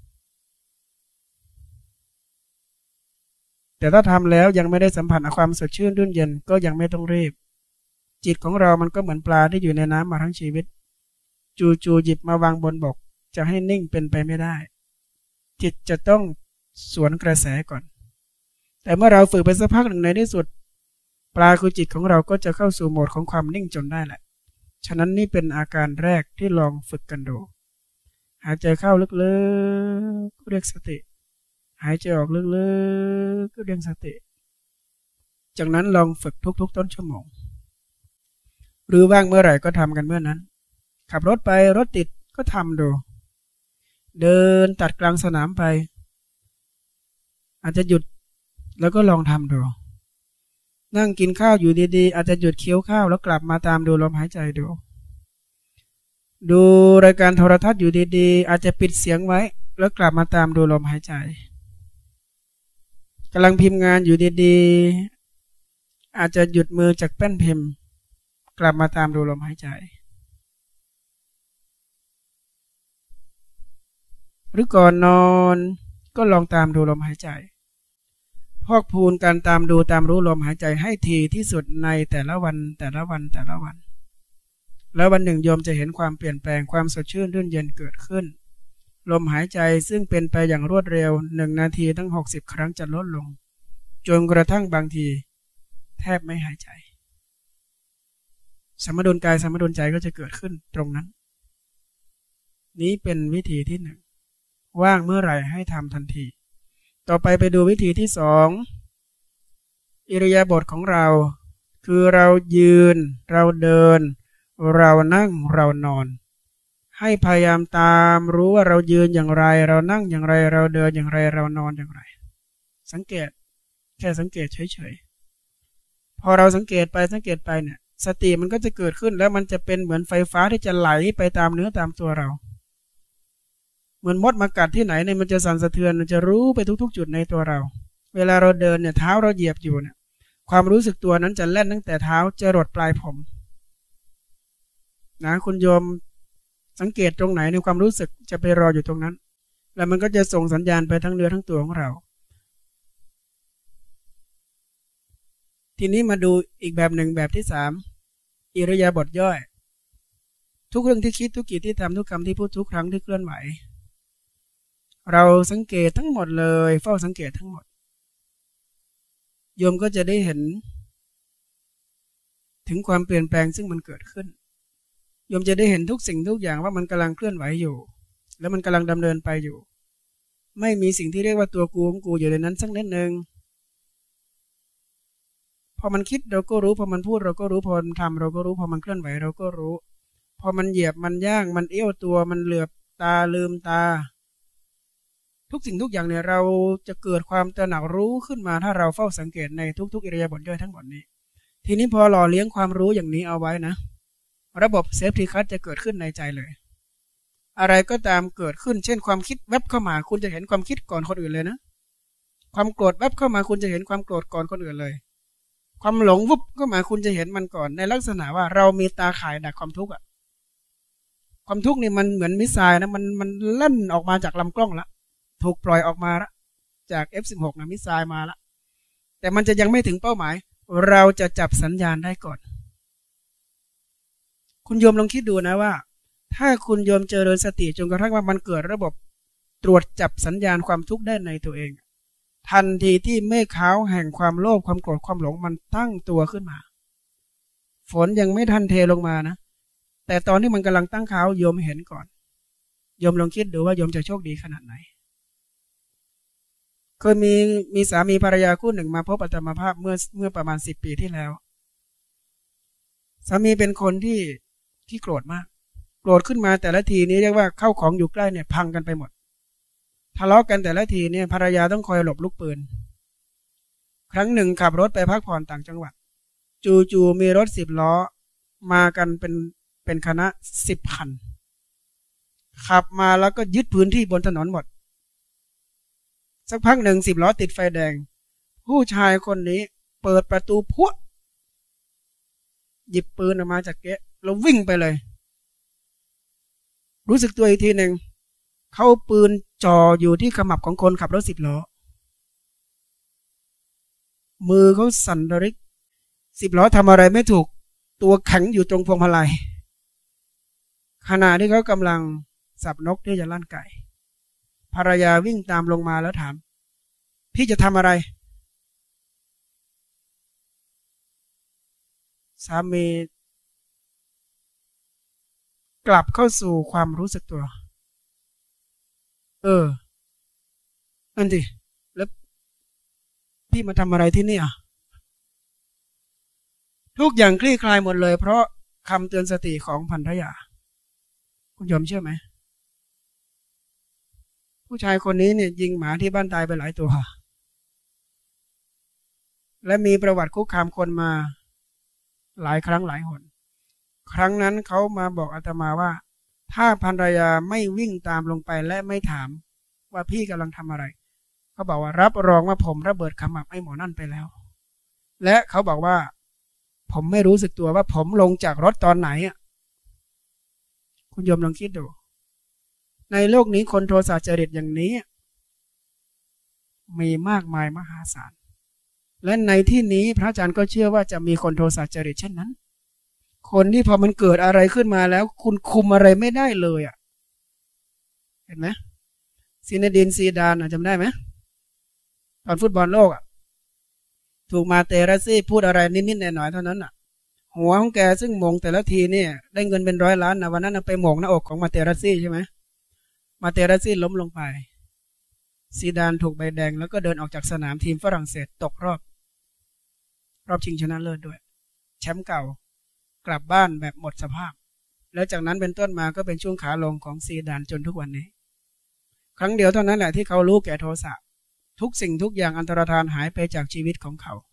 แต่ถ้าทำแล้วยังไม่ได้สัมผัสความสดชื่นรื่นเย็นก็ยังไม่ต้องรีบจิตของเรามันก็เหมือนปลาที่อยู่ในน้ำมาทั้งชีวิตจู่ๆหยิบมาวางบนบกจะให้นิ่งเป็นไปไม่ได้จิตจะต้องสวนกระแสก่อนแต่เมื่อเราฝึกไปสักพักหนึ่งในที่สุดปลาคือจิตของเราก็จะเข้าสู่โหมดของความนิ่งจนได้แหละฉะนั้นนี่เป็นอาการแรกที่ลองฝึกกันดูหายใจเข้าลึกๆเรียกสติหายใจออกลึกๆเรียกสติจากนั้นลองฝึกทุกๆต้นชั่วโมงหรือว่างเมื่อไหร่ก็ทำกันเมื่อนั้นขับรถไปรถติดก็ทำดูเดินตัดกลางสนามไปอาจจะหยุดแล้วก็ลองทำดูนั่งกินข้าวอยู่ดีๆอาจจะหยุดเคี้ยวข้าวแล้วกลับมาตามดูลมหายใจดูดูรายการโทรทัศน์อยู่ดีๆอาจจะปิดเสียงไว้แล้วกลับมาตามดูลมหายใจกำลังพิมพ์งานอยู่ดีๆอาจจะหยุดมือจากแป้นพิมพ์กลับมาตามดูลมหายใจหรือก่อนนอนก็ลองตามดูลมหายใจพอกพูนการตามดูตามรู้ลมหายใจให้ทีที่สุดในแต่ละวันแต่ละวันแต่ละวันแล้ววันหนึ่งโยมจะเห็นความเปลี่ยนแปลงความสดชื่นรื่นเย็นเกิดขึ้นลมหายใจซึ่งเป็นไปอย่างรวดเร็วหนึ่งนาทีตั้งหกสิบครั้งจะลดลงจนกระทั่งบางทีแทบไม่หายใจสมดุลกายสมดุลใจก็จะเกิดขึ้นตรงนั้นนี้เป็นวิธีที่หนึ่งว่างเมื่อไหร่ให้ทำทันทีต่อไปไปดูวิธีที่สองอิริยาบถของเราคือเรายืนเราเดินเรานั่งเรานอนให้พยายามตามรู้ว่าเรายืนอย่างไรเรานั่งอย่างไรเราเดินอย่างไรเรานอนอย่างไรสังเกตแค่สังเกตเฉยๆพอเราสังเกตไปสังเกตไปเนี่ยสติมันก็จะเกิดขึ้นแล้วมันจะเป็นเหมือนไฟฟ้าที่จะไหลไปตามเนื้อตามตัวเราเหมือนมดมากัดที่ไหนเนี่ยมันจะสั่นสะเทือนมันจะรู้ไปทุกๆจุดในตัวเราเวลาเราเดินเนี่ยเท้าเราเหยียบอยู่เนี่ยความรู้สึกตัวนั้นจะแล่นตั้งแต่เท้าจรดปลายผมนะคุณโยมสังเกตตรงไหนในความรู้สึกจะไปรออยู่ตรงนั้นแล้วมันก็จะส่งสัญญาณไปทั้งเนื้อทั้งตัวของเราทีนี้มาดูอีกแบบหนึ่งแบบที่สามอิริยาบถย่อยทุกเรื่องที่คิดทุกกิจที่ทำทุกคำที่พูดทุกครั้งที่เคลื่อนไหวเราสังเกตทั้งหมดเลยเฝ้าสังเกตทั้งหมดโยมก็จะได้เห็นถึงความเปลี่ยนแปลงซึ่งมันเกิดขึ้นโยมจะได้เห็นทุกสิ่งทุกอย่างว่ามันกำลังเคลื่อนไหวอยู่แล้วมันกำลังดำเนินไปอยู่ไม่มีสิ่งที่เรียกว่าตัวกูของกูอยู่ในนั้นสักนิดนึงพอมันคิดเราก็รู้พอมันพูดเราก็รู้พอมันทำเราก็รู้พอมันเคลื่อนไหวเราก็รู้พอมันเหยียบมันย่างมันเอี้ยวตัวมันเหลือบตาลืมตาทุกสิ่งทุกอย่างเนี่ยเราจะเกิดความตระหนักรู้ขึ้นมาถ้าเราเฝ้าสังเกตในทุกๆอิริยาบถย่อยทั้งหมดนี้ทีนี้พอหล่อเลี้ยงความรู้อย่างนี้เอาไว้นะระบบเซฟตี้คัทจะเกิดขึ้นในใจเลยอะไรก็ตามเกิดขึ้นเช่นความคิดแวบเข้ามาคุณจะเห็นความคิดก่อนคนอื่นเลยนะความโกรธแวบเข้ามาคุณจะเห็นความโกรธก่อนคนอื่นเลยความหลงวุบเข้ามาคุณจะเห็นมันก่อนในลักษณะว่าเรามีตาข่ายดักความทุกข์อะความทุกข์นี่มันเหมือนมิสไซล์นะมันมันลั่นออกมาจากลำกล้องละถูกปล่อยออกมาละจาก เอฟ สิบหก นะมิสไซล์มาละแต่มันจะยังไม่ถึงเป้าหมายเราจะจับสัญญาณได้ก่อนคุณโยมลองคิดดูนะว่าถ้าคุณโยมเจริญสติจนกระทั่งว่ามันเกิดระบบตรวจจับสัญญาณความทุกข์ได้ในตัวเองทันทีที่เมฆขาวแห่งความโลภความโกรธความหลงมันตั้งตัวขึ้นมาฝนยังไม่ทันเทลงมานะแต่ตอนที่มันกำลังตั้งเขาโยมเห็นก่อนโยมลองคิดดูว่าโยมจะโชคดีขนาดไหนเคยมีมีสามีภรรยาคู่หนึ่งมาพบอาตมาภาพเมื่อเมื่อประมาณสิบปีที่แล้วสามีเป็นคนที่ที่โกรธมากโกรธขึ้นมาแต่ละทีนี้เรียกว่าเข้าของอยู่ใกล้เนี่ยพังกันไปหมดทะเลาะกันแต่ละทีเนี่ยภรรยาต้องคอยหลบลูกปืนครั้งหนึ่งขับรถไปพักผ่อนต่างจังหวัดจู่ๆมีรถสิบล้อมากันเป็นเป็นคณะสิบคันขับมาแล้วก็ยึดพื้นที่บนถนนหมดสักพักหนึ่งสิบล้อติดไฟแดงผู้ชายคนนี้เปิดประตูพวกหยิบปืนออกมาจากเก๊ะแล้ววิ่งไปเลยรู้สึกตัวอีกทีหนึ่งเขาปืนจ่ออยู่ที่ขมับของคนขับรถสิบล้อมือเขาสั่นระริกสิบล้อทำอะไรไม่ถูกตัวแข็งอยู่ตรงพวงมาลัยขณะที่เขากำลังสับนกที่จะลั่นไก่ภรรยาวิ่งตามลงมาแล้วถามพี่จะทำอะไรสามีกลับเข้าสู่ความรู้สึกตัวเออนั่นสิแล้วพี่มาทำอะไรที่นี่อ่ะทุกอย่างคลี่คลายหมดเลยเพราะคำเตือนสติของภรรยาคุณยอมเชื่อไหมผู้ชายคนนี้เนี่ยยิงหมาที่บ้านตายไปหลายตัวและมีประวัติคุกคามคนมาหลายครั้งหลายหนครั้งนั้นเขามาบอกอาตมาว่าถ้าภรรยาไม่วิ่งตามลงไปและไม่ถามว่าพี่กำลังทำอะไรเขาบอกว่ารับรองว่าผมระเบิดขมับไอ้หมอนั่นไปแล้วและเขาบอกว่าผมไม่รู้สึกตัวว่าผมลงจากรถตอนไหนอ่ะคุณโยมลองคิดดูในโลกนี้คนโทสะจริตอย่างนี้มีมากมายมหาศาลและในที่นี้พระอาจารย์ก็เชื่อว่าจะมีคนโทสะจริตเช่นนั้นคนที่พอมันเกิดอะไรขึ้นมาแล้วคุณคุมอะไรไม่ได้เลยอ่ะเห็นไหมซินดินซีดานจำได้ไหมตอนฟุตบอลโลกอ่ะถูกมาเตราซี่พูดอะไรนิดๆหน่อยๆเท่านั้นอ่ะหัวของแกซึ่งมงแต่ละทีเนี่ยได้เงินเป็นร้อยล้านนะวันนั้นไปมงหน้าอกของมาเตราซี่ใช่ไหมมาเตราซี่ล้มลงไปซีดานถูกใบแดงแล้วก็เดินออกจากสนามทีมฝรั่งเศสตกรอบรอบชิงชนะเลิศด้วยแชมป์เก่ากลับบ้านแบบหมดสภาพแล้วจากนั้นเป็นต้นมาก็เป็นช่วงขาลงของซีดานจนทุกวันนี้ครั้งเดียวเท่านั้นแหละที่เขารู้แก่โทสะทุกสิ่งทุกอย่างอันตรธานหายไปจากชีวิตของเขา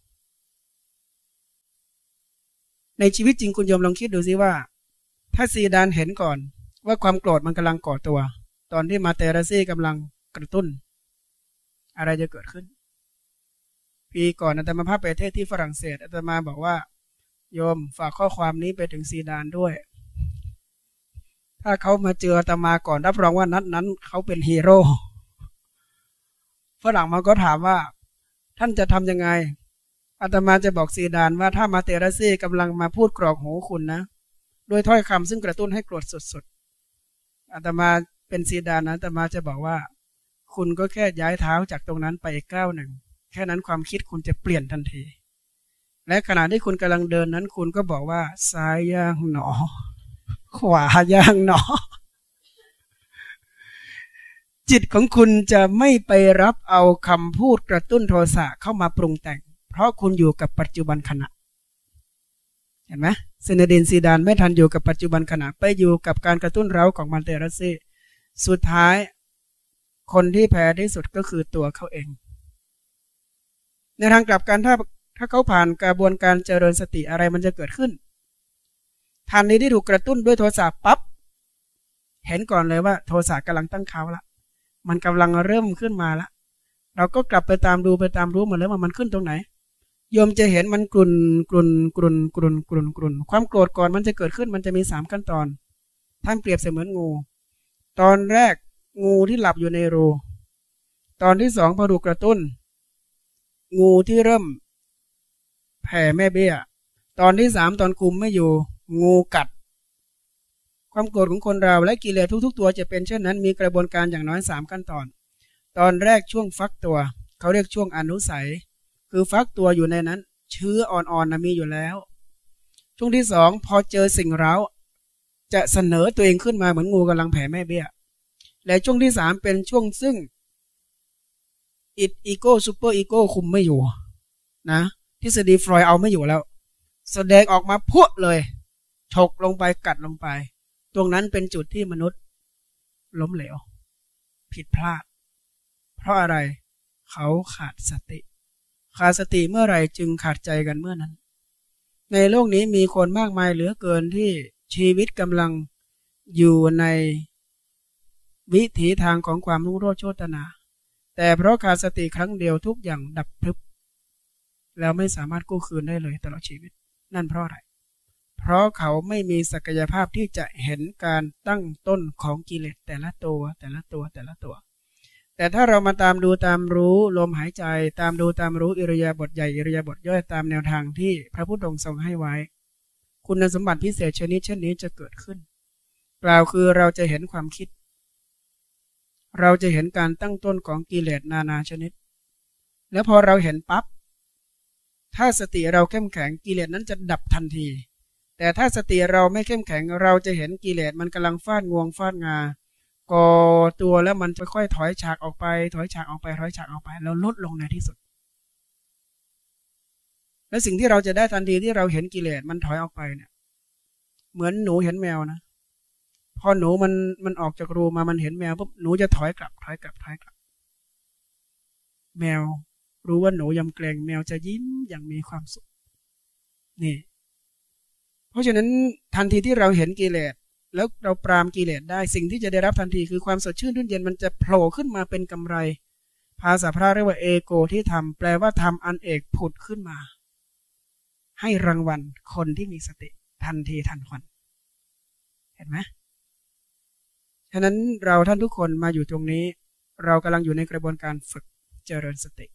ในชีวิตจริงคุณโยมลองคิดดูสิว่าถ้าซีดานเห็นก่อนว่าความโกรธมันกำลังก่อตัวตอนที่มาเตราซี่กำลังกระตุ้นอะไรจะเกิดขึ้นปีก่อนอาตมาภาพไปเทศที่ฝรั่งเศสอาตมาบอกว่าโยมฝากข้อความนี้ไปถึงซีดานด้วยถ้าเขามาเจออาตมาก่อนรับรองว่านัดนั้นเขาเป็นฮีโร่ฝรั่งมาก็ถามว่าท่านจะทำยังไงอาตมาจะบอกซีดานว่าถ้ามาเตราซี่กำลังมาพูดกรอกหูคุณนะด้วยถ้อยคำซึ่งกระตุ้นให้โกรธสุดๆอาตมาเป็นซีดานนะอาตมาจะบอกว่าคุณก็แค่ย้ายเท้าจากตรงนั้นไปอีกก้าวหนึ่งแค่นั้นความคิดคุณจะเปลี่ยนทันทีและขณะที่คุณกำลังเดินนั้นคุณก็บอกว่าซ้ายย่างหนอขวาย่างหนอจิตของคุณจะไม่ไปรับเอาคำพูดกระตุ้นโทสะเข้ามาปรุงแต่งเพราะคุณอยู่กับปัจจุบันขณะเห็นไหมเซเนดินซีดานไม่ทันอยู่กับปัจจุบันขณะไปอยู่กับการกระตุ้นเร้าของมันเตรัสซีสุดท้ายคนที่แพ้ที่สุดก็คือตัวเขาเองในทางกลับกันถ้าถ้าเขาผ่านกระบวนการเจริญสติอะไรมันจะเกิดขึ้นทันทีที่ถูกกระตุ้นด้วยโทสะปั๊บเห็นก่อนเลยว่าโทสะกำลังตั้งเขาละมันกำลังเริ่มขึ้นมาละเราก็กลับไปตามดูไปตามรู้หมดแล้วว่ามันขึ้นตรงไหนโยมจะเห็นมันกลุ่นกลุ่นกลุ่นกลุ่นกลุ่นกลุ่นความโกรธก่อนมันจะเกิดขึ้นมันจะมีสามขั้นตอนท่านเปรียบเสมือนงูตอนแรกงูที่หลับอยู่ในรูตอนที่สองพอถูกกระตุ้นงูที่เริ่มแผ่แม่เบี้ยตอนที่สามตอนคุมไม่อยู่งูกัดความโกรธของคนเราและกิเลสทุกๆตัวจะเป็นเช่นนั้นมีกระบวนการอย่างน้อยสามขั้นตอนตอนแรกช่วงฟักตัวเขาเรียกช่วงอนุสัยคือฟักตัวอยู่ในนั้นเชื้ออ่อนๆนะมีอยู่แล้วช่วงที่สองพอเจอสิ่งเร้าจะเสนอตัวเองขึ้นมาเหมือนงูกำลังแผ่แม่เบี้ยและช่วงที่สามเป็นช่วงซึ่งอิดอีโก้ซูเปอร์อีโก้คุมไม่อยู่นะทฤษฎีฟรอยด์เอาไม่อยู่แล้วแสดงออกมาพุ่งเลยฉกลงไปกัดลงไปตรงนั้นเป็นจุดที่มนุษย์ล้มเหลวผิดพลาดเพราะอะไรเขาขาดสติขาดสติเมื่อไหร่จึงขาดใจกันเมื่อนั้นในโลกนี้มีคนมากมายเหลือเกินที่ชีวิตกำลังอยู่ในวิถีทางของความรุ่งโรจน์โชตินาแต่เพราะขาดสติครั้งเดียวทุกอย่างดับพลึบแล้วไม่สามารถกู้คืนได้เลยตลอดชีวิตนั่นเพราะอะไรเพราะเขาไม่มีศักยภาพที่จะเห็นการตั้งต้นของกิเลสแต่ละตัวแต่ละตัวแต่ละตัวแต่ถ้าเรามาตามดูตามรู้ลมหายใจตามดูตามรู้อิริยาบถใหญ่อิริยาบถย่อยตามแนวทางที่พระพุทธองค์ทรงให้ไว้คุณสมบัติพิเศษชนิดเช่นนี้จะเกิดขึ้นกล่าวคือเราจะเห็นความคิดเราจะเห็นการตั้งต้นของกิเลสนานาชนิดแล้วพอเราเห็นปั๊บถ้าสติเราเข้มแข็งกิเลสนั้นจะดับทันทีแต่ถ้าสติเราไม่เข้มแข็งเราจะเห็นกิเลสมันกำลังฟาดงวงฟาดงาก่อตัวแล้วมันค่อยๆถอยฉากออกไปถอยฉากออกไปถอยฉากออกไปแล้วลดลงในที่สุดและสิ่งที่เราจะได้ทันทีที่เราเห็นกิเลสมันถอยออกไปเนี่ยเหมือนหนูเห็นแมวนะพอหนูมันมันออกจากรูมามันเห็นแมวปุ๊บหนูจะถอยกลับถอยกลับถอยกลับแมวรู้ว่าหนูยำเกรงแมวจะยิ้มอย่างมีความสุขนี่เพราะฉะนั้นทันทีที่เราเห็นกิเลสแล้วเราปรามกิเลสได้สิ่งที่จะได้รับทันทีคือความสดชื่นรื่นเย็นมันจะโผล่ขึ้นมาเป็นกำไรภาษาพระเรียกว่าเอโกที่ทำแปลว่าทำอันเอกผุดขึ้นมาให้รางวัลคนที่มีสติทันทีทันควันเห็นไหมฉะนั้นเราท่านทุกคนมาอยู่ตรงนี้เรากำลังอยู่ในกระบวนการฝึกเจริญสติ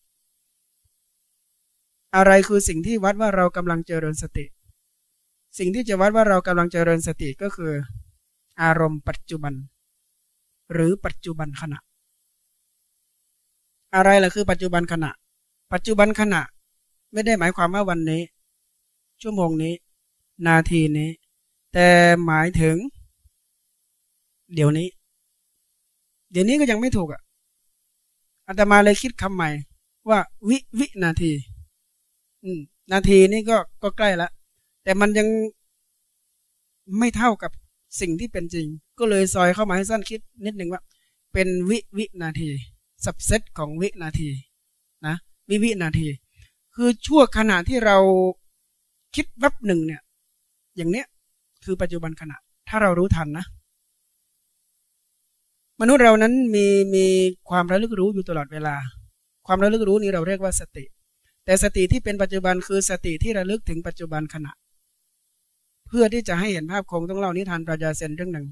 อะไรคือสิ่งที่วัดว่าเรากำลังเจริญสติสิ่งที่จะวัดว่าเรากำลังเจริญสติก็คืออารมณ์ปัจจุบันหรือปัจจุบันขณะอะไรล่ะคือปัจจุบันขณะปัจจุบันขณะไม่ได้หมายความว่าวันนี้ชั่วโมงนี้นาทีนี้แต่หมายถึงเดี๋ยวนี้เดี๋ยวนี้ก็ยังไม่ถูกอ่ะอาตมาเลยคิดคำใหม่ว่าวิวินาทีอืมนาทีนี้ก็ก็ใกล้ละแต่มันยังไม่เท่ากับสิ่งที่เป็นจริงก็เลยซอยเข้ามาให้สั้นคิดนิดหนึ่งว่าเป็นวิวินาทีสับเซตของวินาทีนะวิวินาทีคือชั่วขณะที่เราคิดแวบหนึ่งเนี่ยอย่างเนี้ยคือปัจจุบันขณะถ้าเรารู้ทันนะมนุษย์เรานั้นมีมีความระลึกรู้อยู่ตลอดเวลาความระลึกรู้นี้เราเรียกว่าสติแต่สติที่เป็นปัจจุบันคือสติที่ระลึกถึงปัจจุบันขณะเพื่อที่จะให้เห็นภาพคงต้องเล่านิทานปรัชญาเซนเรื่องหนึ่ง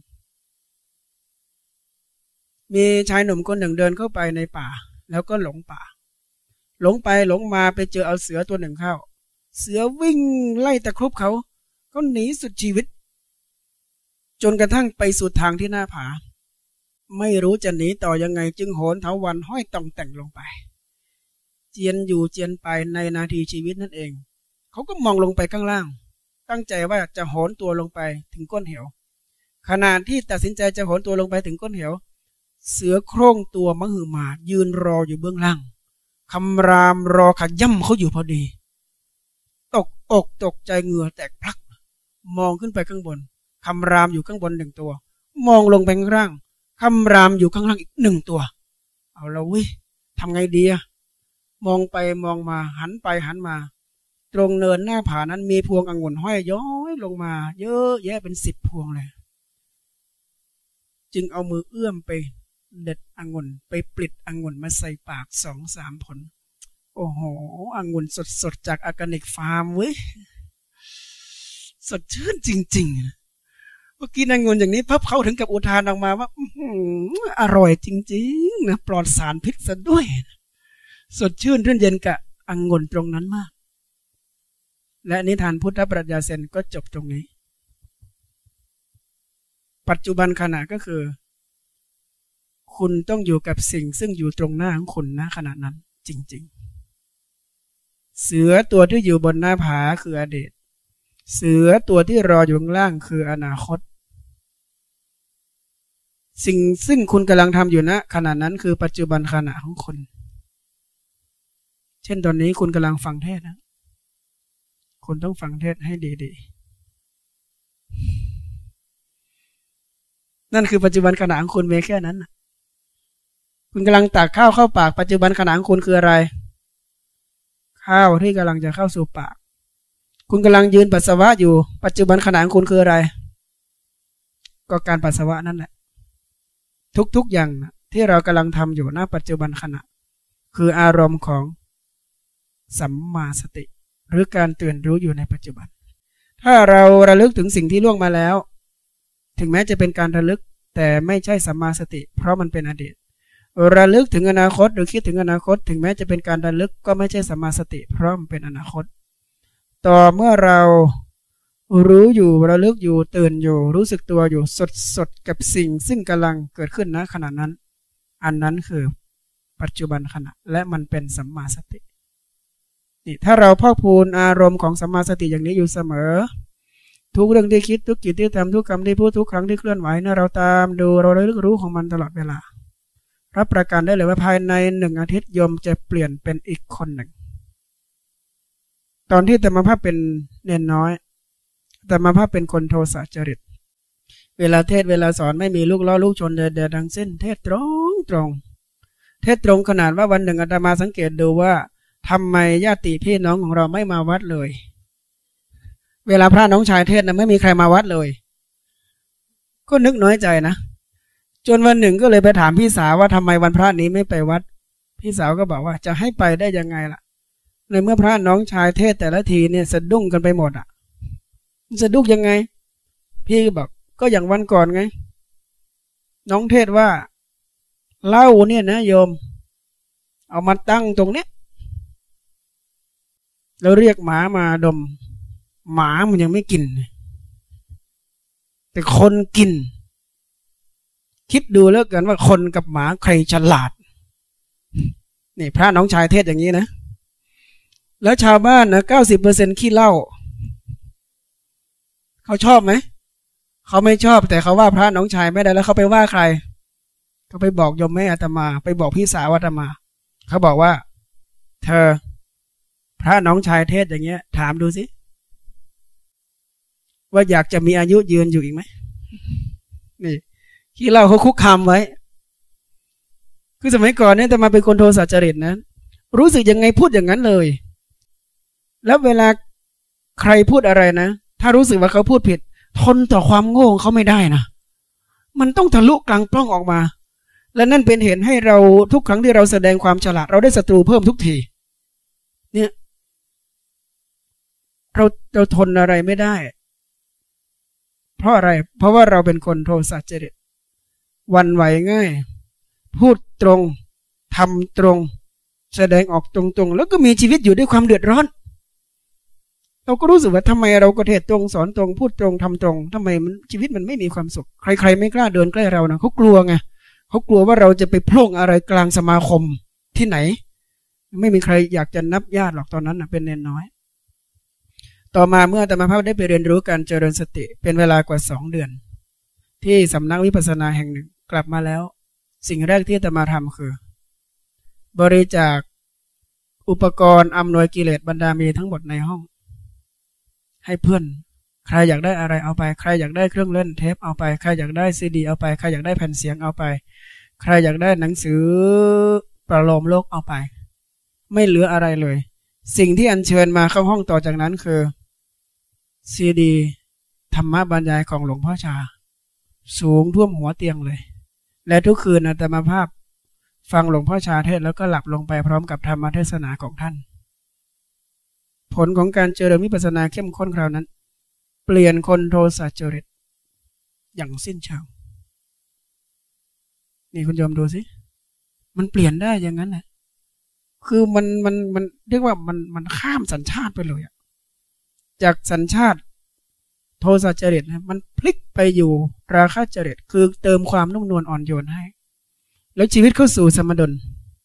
มีชายหนุ่มคนหนึ่งเดินเข้าไปในป่าแล้วก็หลงป่าหลงไปหลงมาไปเจอเอาเสือตัวหนึ่งเข้าเสือวิ่งไล่ตะครุบเขาเขาหนีสุดชีวิตจนกระทั่งไปสู่ทางที่หน้าผาไม่รู้จะหนีต่อยังไงจึงโหนเถาวัลย์ห้อยต่องแต่งลงไปเจียนอยู่เจียนไปในนาทีชีวิตนั่นเองเขาก็มองลงไปข้างล่างตั้งใจว่าจะโหนตัวลงไปถึงก้นเหวขณะที่ตัดสินใจจะโหนตัวลงไปถึงก้นเหวเสือโคร่งตัวมหึมายืนรออยู่เบื้องล่างคำรามรอขย่ำเขาอยู่พอดีตกอกตกใจเหงื่อแตกพลักมองขึ้นไปข้างบนคำรามอยู่ข้างบนหนึ่งตัวมองลงไปข้างล่างคำรามอยู่ข้างล่างอีกหนึ่งตัวเอาละวิทำไงดีอะมองไปมองมาหันไปหันมาตรงเนินหน้าผานั้นมีพวงองุ่นห้อยย้อยลงมาเยอะแยะเป็นสิบพวงเลยจึงเอามือเอื้อมไปเด็ดองุ่นไปปลิดองุ่นมาใส่ปากสองสามผลโอ้โหองุ่นสดๆจากออร์แกนิกฟาร์มเว้ยสดชื่นจริงๆเมื่อกี้องุ่นอย่างนี้พับเขาถึงกับอุทานออกมาว่าอร่อยจริงๆนะปลอดสารพิษซะด้วยสดชื่นรื่นเย็นกับองุ่นตรงนั้นมากและนิทานพุทธปรัชญาเซนก็จบตรงนี้ปัจจุบันขณะก็คือคุณต้องอยู่กับสิ่งซึ่งอยู่ตรงหน้าของคุณนะขณะนั้นจริงๆเสือตัวที่อยู่บนหน้าผาคืออดีตเสือตัวที่รออยู่ข้างล่างคืออนาคตสิ่งซึ่งคุณกำลังทำอยู่ณขณะนั้นคือปัจจุบันขณะของคุณเช่นตอนนี้คุณกำลังฟังเทศนะคุณต้องฟังเทศให้ดีๆนั่นคือปัจจุบันขณะของคุณเพียงแค่นั้นนะคุณกำลังตักข้าวเข้าปากปัจจุบันขณะของคุณคืออะไรข้าวที่กำลังจะเข้าสู่ปากคุณกำลังยืนปัสสาวะอยู่ปัจจุบันขณะของคุณคืออะไรก็การปัสสาวะนั่นแหละทุกๆอย่างนะที่เรากำลังทำอยู่ณปัจจุบันขณะคืออารมณ์ของสัมมาสติหรือการตื่นรู้อยู่ในปัจจุบันถ้าเราระลึกถึงสิ่งที่ล่วงมาแล้วถึงแม้จะเป็นการระลึกแต่ไม่ใช่สัมมาสติเพราะมันเป็นอดีตระลึกถึงอนาคตหรือคิดถึงอนาคตถึงแม้จะเป็นการระลึกก็ไม่ใช่สัมมาสติเพราะมันเป็นอนาคตต่อเมื่อเรารู้อยู่ระลึกอยู่ตื่นอยู่รู้สึกตัวอยู่สดสดกับสิ่งซึ่งกำลังเกิดขึ้นณขณะนั้นอันนั้นคือปัจจุบันขณะและมันเป็นสัมมาสตินี่ถ้าเราพอกพูนอารมณ์ของสัมมาสติอย่างนี้อยู่เสมอทุกเรื่องที่คิดทุกกิจที่ทำทุกคำที่พูดทุกครั้งที่เคลื่อนไหวนะเราตามดูเราระลึกรู้ของมันตลอดเวลารับประกันได้เลยว่าภายในหนึ่งอาทิตย์โยมจะเปลี่ยนเป็นอีกคนหนึ่งตอนที่แต่มาภาพเป็นเนนน้อยแต่มาภาพเป็นคนโทสะจริตเวลาเทศเวลาสอนไม่มีลูกล้อลูกชนเดินๆทั้งสิ้นเทศตรงตรงเทศตรงขนาดว่าวันหนึ่งอาตมาสังเกตดูว่าทำไมญาติพี่น้องของเราไม่มาวัดเลยเวลาพระน้องชายเทศนะไม่มีใครมาวัดเลยก็นึกน้อยใจนะจนวันหนึ่งก็เลยไปถามพี่สาวว่าทำไมวันพระนี้ไม่ไปวัดพี่สาวก็บอกว่าจะให้ไปได้ยังไงล่ะในเมื่อพระน้องชายเทศแต่ละทีเนี่ยสะดุ้งกันไปหมดอ่ะสะดุ้งยังไงพี่ก็บอกก็อย่างวันก่อนไงน้องเทศว่าเหล้าเนี่ยนะโยมเอามาตั้งตรงเนี้ยแล้วเรียกหมามาดมหมามันยังไม่กินแต่คนกินคิดดูแล้วกันว่าคนกับหมาใครฉลาดนี่พระน้องชายเทศอย่างนี้นะแล้วชาวบ้านนะเก้าสิบเปอร์เซ็นต์ขี้เหล้าเขาชอบไหมเขาไม่ชอบแต่เขาว่าพระน้องชายไม่ได้แล้วเขาไปว่าใครเขาไปบอกโยมแม่อาตมาไปบอกพี่สาวอาตมาเขาบอกว่าเธอพระน้องชายเทศอย่างเงี้ยถามดูสิว่าอยากจะมีอายุยืนอยู่อีกไหมนี่ขี้เหล้าเขาคุกคามไว้คือสมัยก่อนเนี่ยอาตมาเป็นคนโทสะจริตนะรู้สึกยังไงพูดอย่างนั้นเลยแล้วเวลาใครพูดอะไรนะถ้ารู้สึกว่าเขาพูดผิดทนต่อความโง่ของเขาไม่ได้นะมันต้องทะลุกลางปล้องออกมาและนั่นเป็นเหตุให้เราทุกครั้งที่เราแสดงความฉลาดเราได้ศัตรูเพิ่มทุกทีเนี่ยเราเราทนอะไรไม่ได้เพราะอะไรเพราะว่าเราเป็นคนโทสะจริตวันไหวง่ายพูดตรงทำตรงแสดงออกตรงๆแล้วก็มีชีวิตอยู่ด้วยความเดือดร้อนเราก็รู้สึกว่าทำไมเราก็เทศตรงสอนตรงพูดตรงทำตรงทำไมมันชีวิตมันไม่มีความสุขใครๆไม่กล้าเดินใกล้เรานะเขากลัวไงเขากลัวว่าเราจะไปโพล่งอะไรกลางสมาคมที่ไหนไม่มีใครอยากจะนับญาติหรอกตอนนั้นนะเป็นเนนน้อยต่อมาเมื่ออาตมาภาพได้ไปเรียนรู้การเจริญสติเป็นเวลากว่าสองเดือนที่สำนักวิปัสสนาแห่งหนึ่งกลับมาแล้วสิ่งแรกที่อาตมาทำคือบริจาคอุปกรณ์อำนวยกิเลสบรรดามีทั้งหมดในห้องให้เพื่อนใครอยากได้อะไรเอาไปใครอยากได้เครื่องเล่นเทปเอาไปใครอยากได้ซีดีเอาไปใครอยากได้แผ่นเสียงเอาไปใครอยากได้หนังสือประโลมโลกเอาไปไม่เหลืออะไรเลยสิ่งที่อัญเชิญมาเข้าห้องต่อจากนั้นคือซีดีธรรมบรรยายของหลวงพ่อชาสูงท่วมหัวเตียงเลยและทุกคืนอาตมาภาพฟังหลวงพ่อชาเทศแล้วก็หลับลงไปพร้อมกับธรรมเทศนาของท่านผลของการเจริญวิปัสสนาเข้มข้นคราวนั้นเปลี่ยนคนโทสะจริตอย่างสิ้นเชิงนี่คุณโยมดูสิมันเปลี่ยนได้อย่างนั้นนะคือมันมันมันเรียกว่ามันมันข้ามสัญชาติไปเลยอะจากสัญชาติโทสะจริตนะมันพลิกไปอยู่ราคะจริตคือเติมความนุ่มนวลอ่อนโยนให้แล้วชีวิตเข้าสู่สมดุล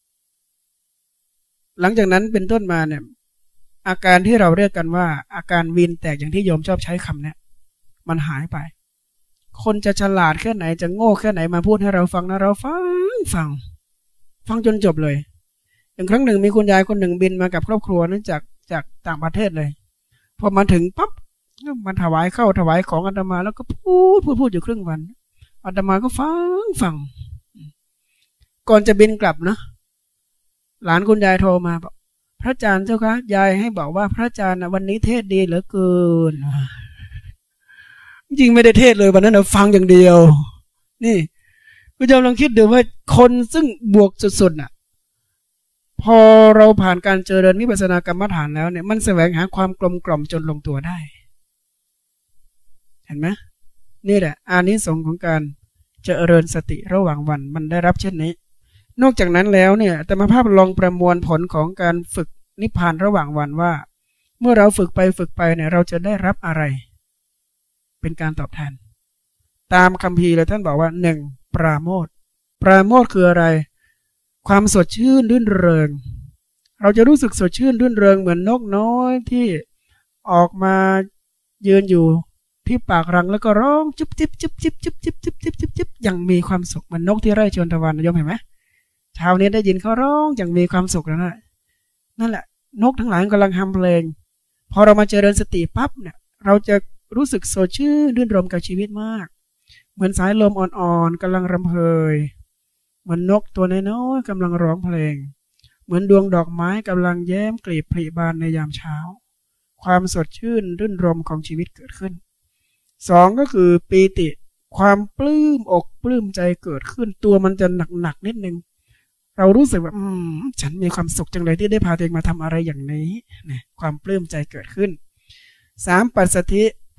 หลังจากนั้นเป็นต้นมาเนี่ยอาการที่เราเรียกกันว่าอาการวีนแตกอย่างที่โยมชอบใช้คำเนี่ยมันหายไปคนจะฉลาดแค่ไหนจะโง่แค่ไหนมาพูดให้เราฟังนะเราฟังฟังฟังจนจบเลยอย่างครั้งหนึ่งมีคุณยายคนหนึ่งบินมากับครอบครัวนั้นจากจากต่างประเทศเลยพอมาถึงปั๊บมันถวายเข้าถวายของอาตมาแล้วก็พูดพูดพูดอยู่ครึ่งวันอาตมาก็ฟังฟังก่อนจะบินกลับนะหลานคุณยายโทรมาบอกพระอาจารย์เจ้าคะยายให้บอกว่าพระอาจารย์วันนี้เทศดีเหลือเกินจริงไม่ได้เทศเลยวันนั้นเราฟังอย่างเดียวนี่คุณโยมลองคิดดูว่าคนซึ่งบวกสุดๆน่ะพอเราผ่านการเจริญวิปัสสนากรรมฐานแล้วเนี่ยมันแสวงหาความกลมกล่อมจนลงตัวได้เห็นไหมนี่แหละอานิสงส์ของการเจริญสติระหว่างวันมันได้รับเช่นนี้นอกจากนั้นแล้วเนี่ยอาตมาภาพลองประมวลผลของการฝึกนิพพานระหว่างวันว่าเมื่อเราฝึกไปฝึกไปเนี่ยเราจะได้รับอะไรเป็นการตอบแทนตามคัมภีร์เลยท่านบอกว่าหนึ่งปราโมทย์ปราโมทย์คืออะไรความสดชื่นรื่นเริงเราจะรู้สึกสดชื่นรื่นเริงเหมือนนกน้อยที่ออกมายืนอยู่ที่ปากรังแล้วก็ร้องจุ๊บจิ๊บจุ๊บจิ๊บจุ๊บจิ๊บจุ๊บจิ๊บจุ๊บจิ๊บอย่างมีความสุขเหมือนนกที่ไร่ชวนตะวันโยมเห็นไหมเช้านี้ได้ยินเขาร้องอย่างมีความสุขแล้วนะนั่นแหละนกทั้งหลายกำลังทำเพลงพอเรามาเจริญสติปั๊บเนี่ยเราจะรู้สึกสดชื่นรื่นรมกับชีวิตมากเหมือนสายลมอ่อนๆกำลังรำเพยเหมือนนกตัวน้อยๆกำลังร้องเพลงเหมือนดวงดอกไม้กำลังแย้มกลีบผลิบานในยามเช้าความสดชื่นรื่นรมของชีวิตเกิดขึ้นสองก็คือปีติความปลื้มอกปลื้มใจเกิดขึ้นตัวมันจะหนักๆนิดนึงเรารู้สึกว่าอืมฉันมีความสุขจังเลยที่ได้พาตัวเองมาทำอะไรอย่างนี้เนี่ยความปลื้มใจเกิดขึ้นสามปัสสัทธิ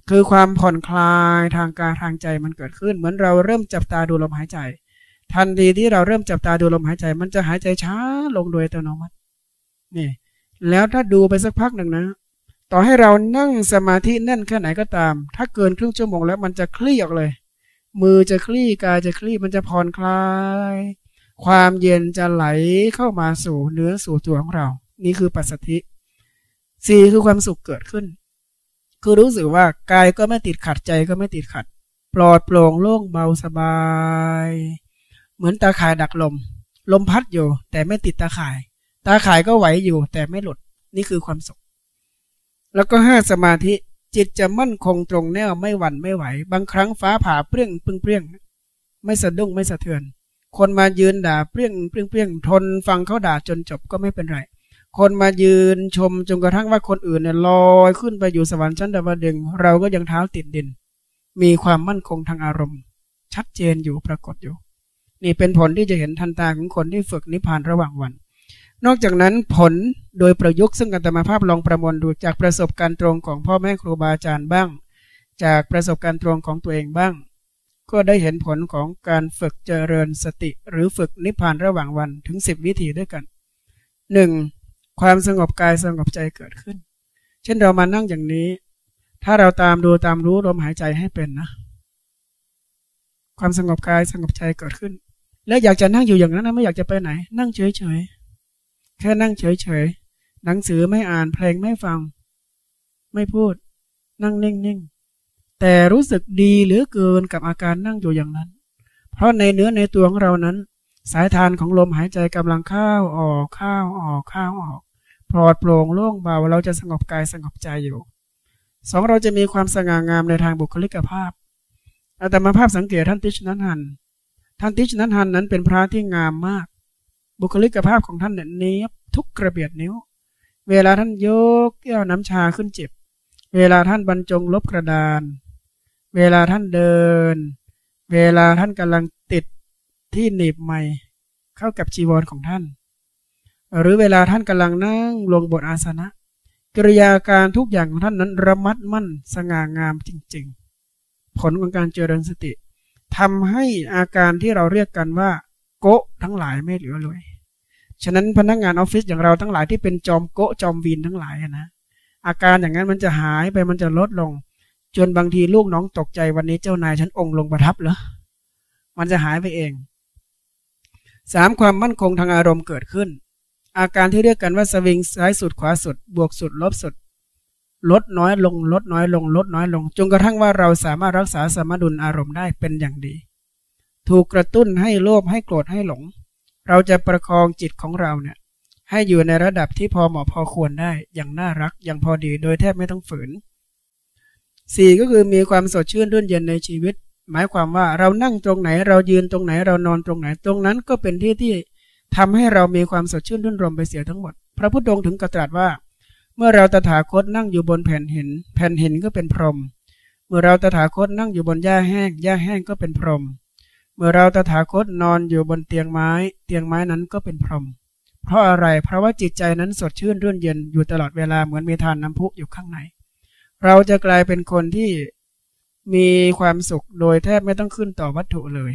คือความผ่อนคลายทางกายทางใจมันเกิดขึ้นเหมือนเราเริ่มจับตาดูลมหายใจทันทีที่เราเริ่มจับตาดูลมหายใจมันจะหายใจช้าลงโดยอัตโนมัตินี่แล้วถ้าดูไปสักพักหนึ่งนะต่อให้เรานั่งสมาธิแน่นแค่ไหนก็ตามถ้าเกินครึ่งชั่วโมงแล้วมันจะคลี่ออกเลยมือจะคลี่กายจะคลี่มันจะผ่อนคลายความเย็นจะไหลเข้ามาสู่เนื้อสู่ตัวของเรานี่คือปัสสัทธิสี่คือความสุขเกิดขึ้นคือรู้สึกว่ากายก็ไม่ติดขัดใจก็ไม่ติดขัดปลอดโปร่งโล่งเบาสบายเหมือนตาข่ายดักลมลมพัดอยู่แต่ไม่ติดตาข่ายตาข่ายก็ไหวอยู่แต่ไม่หลุดนี่คือความสุขแล้วก็ห้าสมาธิจิตจะมั่นคงตรงแนวไม่หวั่นไม่ไหวบางครั้งฟ้าผ่าเปรี้ยงปึ้งเปรี้ยงไม่สะดุ้งไม่สะเทือนคนมายืนด่าเปรี้ยงเปรี้ยงเปรี้ยงทนฟังเขาด่าจนจบก็ไม่เป็นไรคนมายืนชมจนกระทั่งว่าคนอื่นเนี่ยลอยขึ้นไปอยู่สวรรค์ชั้นดาวดึงส์เราก็ยังเท้าติดดินมีความมั่นคงทางอารมณ์ชัดเจนอยู่ปรากฏอยู่นี่เป็นผลที่จะเห็นทันตาของคนที่ฝึกนิพพานระหว่างวันนอกจากนั้นผลโดยประยุกต์ซึ่งอาตมาภาพลองประมวลดูจากประสบการณ์ตรงของพ่อแม่ครูบาอาจารย์บ้างจากประสบการณ์ตรงของตัวเองบ้างก็ได้เห็นผลของการฝึกเจริญสติหรือฝึกนิพพานระหว่างวันถึงสิบวิธีด้วยกันหนึ่งความสงบกายสงบใจเกิดขึ้นเช่นเรามานั่งอย่างนี้ถ้าเราตามดูตามรู้ลมหายใจให้เป็นนะความสงบกายสงบใจเกิดขึ้นแล้วอยากจะนั่งอยู่อย่างนั้นนะไม่อยากจะไปไหนนั่งเฉยๆแค่นั่งเฉยๆหนังสือไม่อ่านเพลงไม่ฟังไม่พูดนั่งนิ่งๆแต่รู้สึกดีเหลือเกินกับอาการนั่งอยู่อย่างนั้นเพราะในเนื้อในตัวของเรานั้นสายทานของลมหายใจกำลังเข้าออกเข้าออกเข้าออกปลอดโปร่งโล่งเบาเราจะสงบกายสงบใจอยู่สองเราจะมีความสง่างามในทางบุคลิกภาพอาตมาภาพสังเกตท่านติชนันหันท่านติชนันหันนั้นเป็นพระที่งามมากบุคลิกภาพของท่านเนี่ยเนียบทุกกระเบียดนิ้วเวลาท่านยกแก้วน้ำชาขึ้นจิบเวลาท่านบรรจงลบกระดานเวลาท่านเดินเวลาท่านกำลังติดที่หนีบไม้เข้ากับจีวรของท่านหรือเวลาท่านกำลังนั่งลงบทอาสนะกิริยาการทุกอย่างของท่านนั้นระมัดมั่นสง่างามจริงๆผลของการเจริญสติทำให้อาการที่เราเรียกกันว่าโกะทั้งหลายไม่เหลือเลยฉะนั้นพนักงานออฟฟิศอย่างเราทั้งหลายที่เป็นจอมโกะจอมวีนทั้งหลายนะอาการอย่างนั้นมันจะหายไปมันจะลดลงจนบางทีลูกน้องตกใจวันนี้เจ้านายฉันองค์ลงประทับเหรอมันจะหายไปเองสามความมั่นคงทางอารมณ์เกิดขึ้นอาการที่เรียกกันว่าสวิงซ้ายสุดขวาสุดบวกสุดลบสุดลดน้อยลงลดน้อยลงลดน้อยลงจนกระทั่งว่าเราสามารถรักษาสมดุลอารมณ์ได้เป็นอย่างดีถูกกระตุ้นให้โลภให้โกรธให้หลงเราจะประคองจิตของเราเนี่ยให้อยู่ในระดับที่พอเหมาะพอควรได้อย่างน่ารักอย่างพอดีโดยแทบไม่ต้องฝืนสี่ก็คือมีความสดชื่นรื่นเย็นในชีวิตหมายความว่าเรานั่งตรงไหนเรายืนตรงไหนเรานอนตรงไหนตรงนั้นก็เป็นที่ที่ทำให้เรามีความสดชื่นรื่นรมไปเสียทั้งหมดพระพุทธองค์ถึงตรัสว่าเมื่อเราตถาคตนั่งอยู่บนแผ่นหินแผ่นหินก็เป็นพรหมเมื่อเราตถาคตนั่งอยู่บนหญ้าแห้งหญ้าแห้งก็เป็นพรหมเมื่อเราตถาคตนอนอยู่บนเตียงไม้เตียงไม้นั้นก็เป็นพรหมเพราะอะไรเพราะว่าจิตใจนั้นสดชื่นรื่นเย็นอยู่ตลอดเวลาเหมือนมีทานน้ำพุอยู่ข้างในเราจะกลายเป็นคนที่มีความสุขโดยแทบไม่ต้องขึ้นต่อวัตถุเลย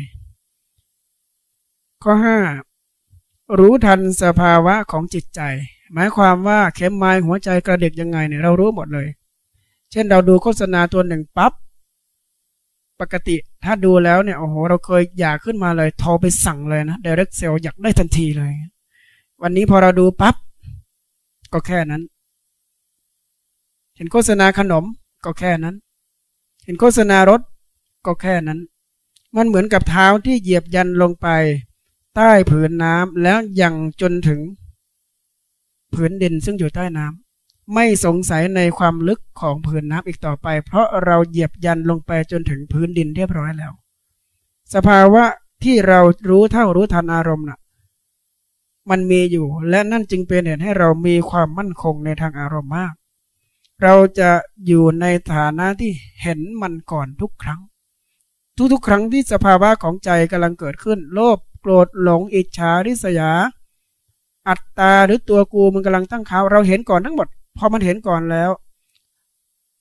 ข้อห้ารู้ทันสภาวะของจิตใจหมายความว่าเข็มไม้หัวใจกระเด็กยังไงเนี่ยเรารู้หมดเลยเช่นเราดูโฆษณาตัวหนึ่งปั๊บปกติถ้าดูแล้วเนี่ยโอ้โหเราเคยอยากขึ้นมาเลยโทรไปสั่งเลยนะ Direct Sale อยากได้ทันทีเลยวันนี้พอเราดูปั๊บก็แค่นั้นเห็นโฆษณาขนมก็แค่นั้นเห็นโฆษณารถก็แค่นั้นมันเหมือนกับเท้าที่เหยียบยันลงไปใต้ผืนน้ำแล้วยังจนถึงผืนดินซึ่งอยู่ใต้น้ำไม่สงสัยในความลึกของผืนน้ำอีกต่อไปเพราะเราเหยียบยันลงไปจนถึงพื้นดินเรียบร้อยแล้วสภาวะที่เรารู้เท่ารู้ทันอารมณ์น่ะมันมีอยู่และนั่นจึงเป็นเหตุให้เรามีความมั่นคงในทางอารมณ์มากเราจะอยู่ในฐานะที่เห็นมันก่อนทุกครั้งทุกๆครั้งที่สภาวะของใจกำลังเกิดขึ้นโลภโกรธหลงอิจฉาริษยาอัตตาหรือตัวกูมันกำลังตั้งเขาเราเห็นก่อนทั้งหมดพอมันเห็นก่อนแล้ว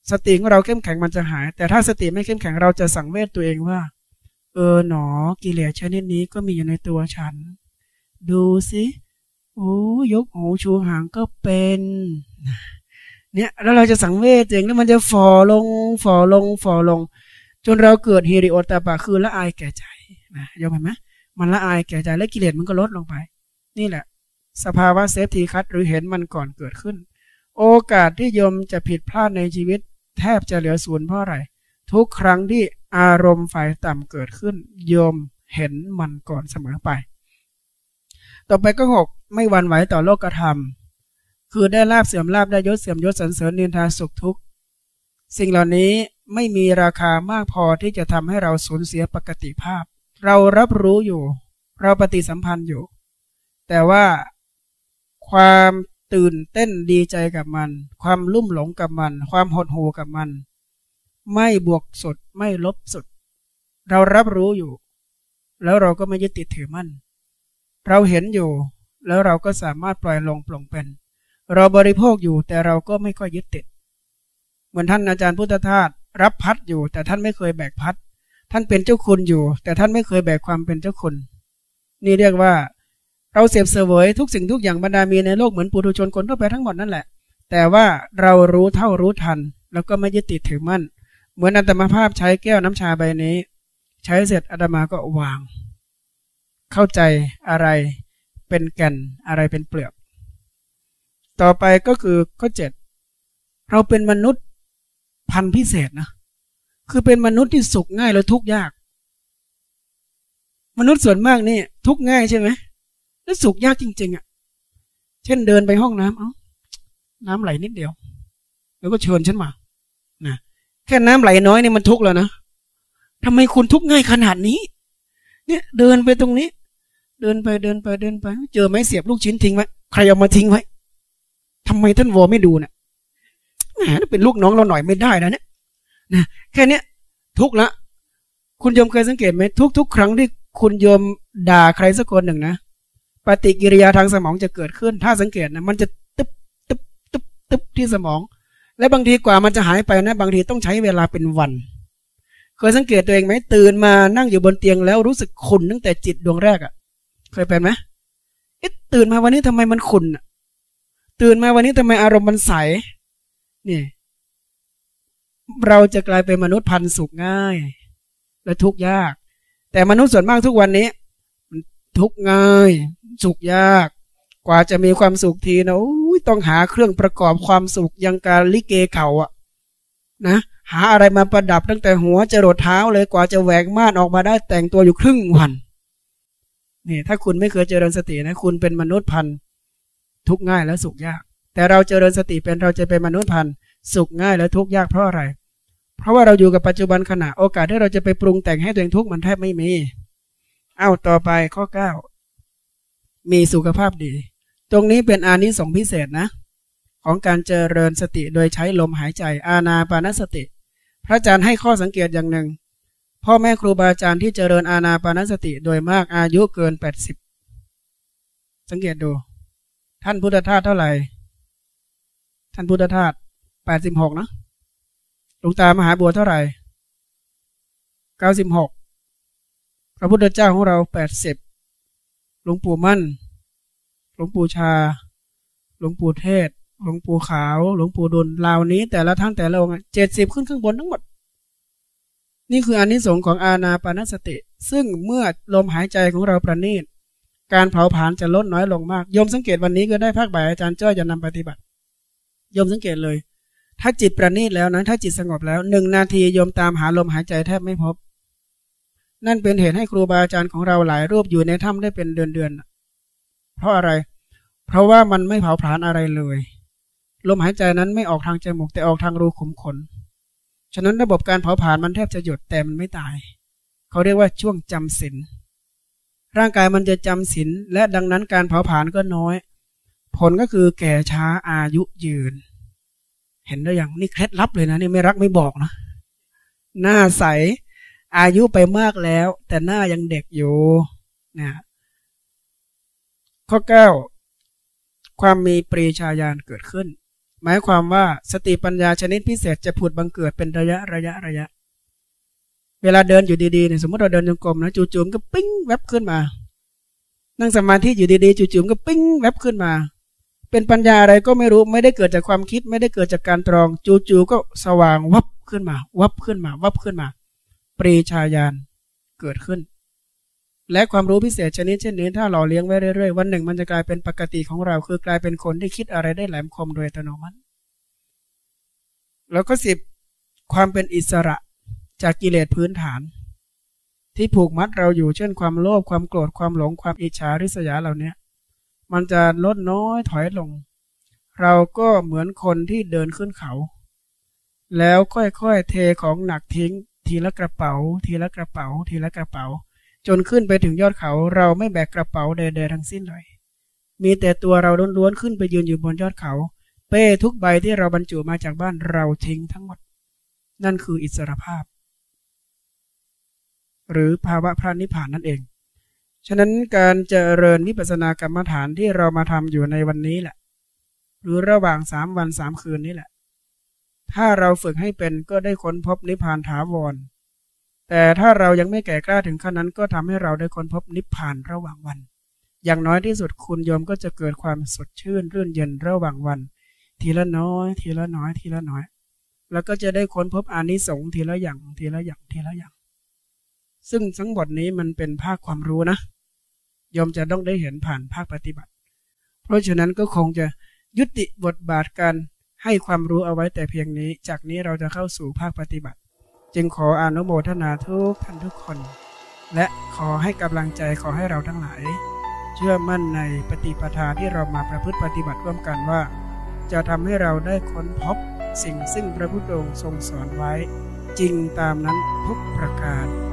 สติของเราเข้มแข็งมันจะหายแต่ถ้าสติไม่เข้มแข็งเราจะสังเวชตัวเองว่าเออหนอกิเลสชนิดนี้ก็มีอยู่ในตัวฉันดูสิโอ้ยกหูชูหางก็เป็นเนี่ยแล้วเราจะสังเวชเองแล้วมันจะฝ่อลงฝ่อลงฝ่อลงจนเราเกิดฮิริโอตตปะคือละอายแก่ใจนะยอมเห็นไหมมันละอายแก่ใจและกิเลสมันก็ลดลงไปนี่แหละสภาวะเซฟทีคัทหรือเห็นมันก่อนเกิดขึ้นโอกาสที่โยมจะผิดพลาดในชีวิตแทบจะเหลือศูนย์เพราะอะไรทุกครั้งที่อารมณ์ฝ่ายต่ำเกิดขึ้นโยมเห็นมันก่อนเสมอไปต่อไปก็หกไม่หวั่นไหวต่อโลกธรรมคือได้ลาภเสื่อมลาภได้ยศเสื่อมยศสรรเสริญนินทาสุขทุกข์สิ่งเหล่านี้ไม่มีราคามากพอที่จะทำให้เราสูญเสียปกติภาพเรารับรู้อยู่เราปฏิสัมพันธ์อยู่แต่ว่าความตื่นเต้นดีใจกับมันความลุ่มหลงกับมันความหดหู่กับมันไม่บวกสุดไม่ลบสุดเรารับรู้อยู่แล้วเราก็ไม่ยึดติดถือมั่นเราเห็นอยู่แล้วเราก็สามารถปล่อยลงปลงเป็นเราบริโภคอยู่แต่เราก็ไม่ค่อยยึดติดเหมือนท่านอาจารย์พุทธทาสรับพัดอยู่แต่ท่านไม่เคยแบกพัดท่านเป็นเจ้าคุณอยู่แต่ท่านไม่เคยแบกความเป็นเจ้าคุณนี่เรียกว่าเราเสพเสวยทุกสิ่งทุกอย่างบรรดามีในโลกเหมือนปุถุชนคนทั่วไปทั้งหมดนั่นแหละแต่ว่าเรารู้เท่ารู้ทันแล้วก็ไม่ยึดติดถือมั่นเหมือนอาตมาภาพใช้แก้วน้ำชาใบนี้ใช้เสร็จอาตมาก็วางเข้าใจอะไรเป็นแก่นอะไรเป็นเปลือกต่อไปก็คือข้อเจ็ดเราเป็นมนุษย์พันธุ์พิเศษนะคือเป็นมนุษย์ที่สุขง่ายและทุกข์ยากมนุษย์ส่วนมากนี่ทุกข์ง่ายใช่ไหมแล้วสุขยากจริงๆอ่ะเช่นเดินไปห้องน้ำเอ้าน้ำไหลนิดเดียวแล้วก็เชิญฉันมานะแค่น้ำไหลน้อยเนี่ยมันทุกข์แล้วนะทำไมคุณทุกข์ง่ายขนาดนี้เนี่ยเดินไปตรงนี้เดินไปเดินไปเดินไปเจอไม้เสียบลูกชิ้นทิ้งไว้ใครเอามาทิ้งไว้ทำไมท่านวอไม่ดูเนี่ยแหมเป็นลูกน้องเราหน่อยไม่ได้นะเนี่ยนะแค่เนี้ยทุกข์ละคุณโยมเคยสังเกตไหมทุกๆครั้งที่คุณโยมด่าใครสักคนหนึ่งนะปฏิกิริยาทางสมองจะเกิดขึ้นถ้าสังเกตนะมันจะตึ๊บตึ๊บตึ๊บตึ๊บที่สมองและบางทีกว่ามันจะหายไปนะบางทีต้องใช้เวลาเป็นวันเคยสังเกตตัวเองไหมตื่นมานั่งอยู่บนเตียงแล้วรู้สึกขุ่นตั้งแต่จิตดวงแรกอ่ะเคยเป็นไหมเอ๊ะตื่นมาวันนี้ทำไมมันขุ่นอ่ะตื่นมาวันนี้ทำไมอารมณ์มันใสนี่เราจะกลายเป็นมนุษย์พันธุ์สุขง่ายและทุกข์ยากแต่มนุษย์ส่วนมากทุกวันนี้ทุกข์ง่ายสุขยากกว่าจะมีความสุขทีนะต้องหาเครื่องประกอบความสุขยังการลิเกเข่าอ่ะนะหาอะไรมาประดับตั้งแต่หัวจรดเท้าเลยกว่าจะแหวกม่านออกมาได้แต่งตัวอยู่ครึ่งวันนี่ถ้าคุณไม่เคยเจริญสตินะคุณเป็นมนุษย์พันธุ์ทุกข์ง่ายและสุขยากแต่เราเจริญสติเป็นเราจะเป็นมนุษย์พันธุ์สุขง่ายและทุกข์ยากเพราะอะไรเพราะว่าเราอยู่กับปัจจุบันขณะโอกาสที่เราจะไปปรุงแต่งให้ตัวเองทุกข์มันแทบไม่มีเอาต่อไปข้อเก้ามีสุขภาพดีตรงนี้เป็นอานิสงส์พิเศษนะของการเจริญสติโดยใช้ลมหายใจอานาปานสติพระอาจารย์ให้ข้อสังเกตอย่างหนึ่งพ่อแม่ครูบาอาจารย์ที่เจริญอานาปานสติโดยมากอายุเกินแปดสิบสังเกตดูท่านพุทธทาสเท่าไหร่ท่านพุทธทาสแปดสิบหกนะหลวงตามหาบัวเท่าไหร่เก้าสิบหกพระพุทธเจ้าของเราแปดสิบหลวงปู่มั่นหลวงปู่ชาหลวงปู่เทศหลวงปู่ขาวหลวงปู่ดุลเหล่านี้แต่ละท่านแต่ละองค์เจ็ดสิบขึ้นข้างบนทั้งหมดนี่คืออานิสงส์ของอานาปานสติซึ่งเมื่อลมหายใจของเราประณีตการเผาผลาญจะลดน้อยลงมากโยมสังเกตวันนี้ก็ได้ภาคบ่ายอาจารย์จ้อยจะนำปฏิบัติโยมสังเกตเลยถ้าจิตประณีตแล้วนะถ้าจิตสงบแล้วหนึ่งนาทีโยมตามหาลมหายใจแทบไม่พบนั่นเป็นเหตุให้ครูบาอาจารย์ของเราหลายรูปอยู่ในถ้ำได้เป็นเดือนๆเพราะอะไรเพราะว่ามันไม่เผาผลาญอะไรเลยลมหายใจนั้นไม่ออกทางจมูกแต่ออกทางรูขุมขนฉะนั้นระบบการเผาผลาญมันแทบจะหยุดแต่มันไม่ตายเขาเรียกว่าช่วงจำศีลร่างกายมันจะจำศีลและดังนั้นการเผาผลาญก็น้อยผลก็คือแก่ช้าอายุยืนเห็นได้อย่างนี่เคล็ดลับเลยนะนี่ไม่รักไม่บอกนะหน้าใสอายุไปมากแล้วแต่หน้ายังเด็กอยู่นะข้อเก้าความมีปรีชาญาณเกิดขึ้นหมายความว่าสติปัญญาชนิดพิเศษจะผุดบังเกิดเป็นระยะระยะระยะเวลาเดินอยู่ดีๆเนี่ยสมมติเราเดินจงกรมนะจู่ๆก็ปิ้งแวบขึ้นมานั่งสมาธิอยู่ดีๆจู่ๆก็ปิ้งแวบขึ้นมาเป็นปัญญาอะไรก็ไม่รู้ไม่ได้เกิดจากความคิดไม่ได้เกิดจากการตรองจู่ๆก็สว่างวับขึ้นมาวับขึ้นมาวับขึ้นมาปรีชาญาณเกิดขึ้นและความรู้พิเศษชนิดเช่นนี้ถ้าเราเลี้ยงไว้เรื่อยๆวันหนึ่งมันจะกลายเป็นปกติของเราคือกลายเป็นคนที่คิดอะไรได้แหลมคมโดยอัตโนมัติแล้วก็สิบความเป็นอิสระจากกิเลสพื้นฐานที่ผูกมัดเราอยู่เช่นความโลภความโกรธความหลงความอิจฉาริษยาเหล่านี้มันจะลดน้อยถอยลงเราก็เหมือนคนที่เดินขึ้นเขาแล้วค่อยๆเทของหนักทิ้งทีละกระเป๋าทีละกระเป๋าทีละกระเป๋าจนขึ้นไปถึงยอดเขาเราไม่แบกกระเป๋าใดๆทั้งสิ้นเลยมีแต่ตัวเราล้วนๆขึ้นไปยืนอยู่บนยอดเขาเป้ทุกใบที่เราบรรจุมาจากบ้านเราทิ้งทั้งหมดนั่นคืออิสรภาพหรือภาวะพระนิพพานนั่นเองฉะนั้นการเจริญวิปัสสนากรรมฐานที่เรามาทำอยู่ในวันนี้แหละหรือระหว่างสามวันสามคืนนี้แหละถ้าเราฝึกให้เป็นก็ได้ค้นพบนิพพานถาวรแต่ถ้าเรายังไม่แก่กล้าถึงขั้นนั้นก็ทำให้เราได้ค้นพบนิพพานระหว่างวันอย่างน้อยที่สุดคุณโยมก็จะเกิดความสดชื่นรื่นเย็นระหว่างวันทีละน้อยทีละน้อยทีละน้อยแล้วก็จะได้ค้นพบอานิสงส์ทีละอย่างทีละอย่างทีละอย่างซึ่งทั้งหมดนี้มันเป็นภาคความรู้นะโยมจะต้องได้เห็นผ่านภาคปฏิบัติเพราะฉะนั้นก็คงจะยุติบทบาทการให้ความรู้เอาไว้แต่เพียงนี้จากนี้เราจะเข้าสู่ภาคปฏิบัติจึงขออนุโมทนาทุกท่านทุกคนและขอให้กำลังใจขอให้เราทั้งหลายเชื่อมั่นในปฏิปทาที่เรามาประพฤติปฏิบัติร่วมกันว่าจะทำให้เราได้ค้นพบสิ่งซึ่งพระพุทธองค์ทรงสอนไว้จริงตามนั้นทุกประการ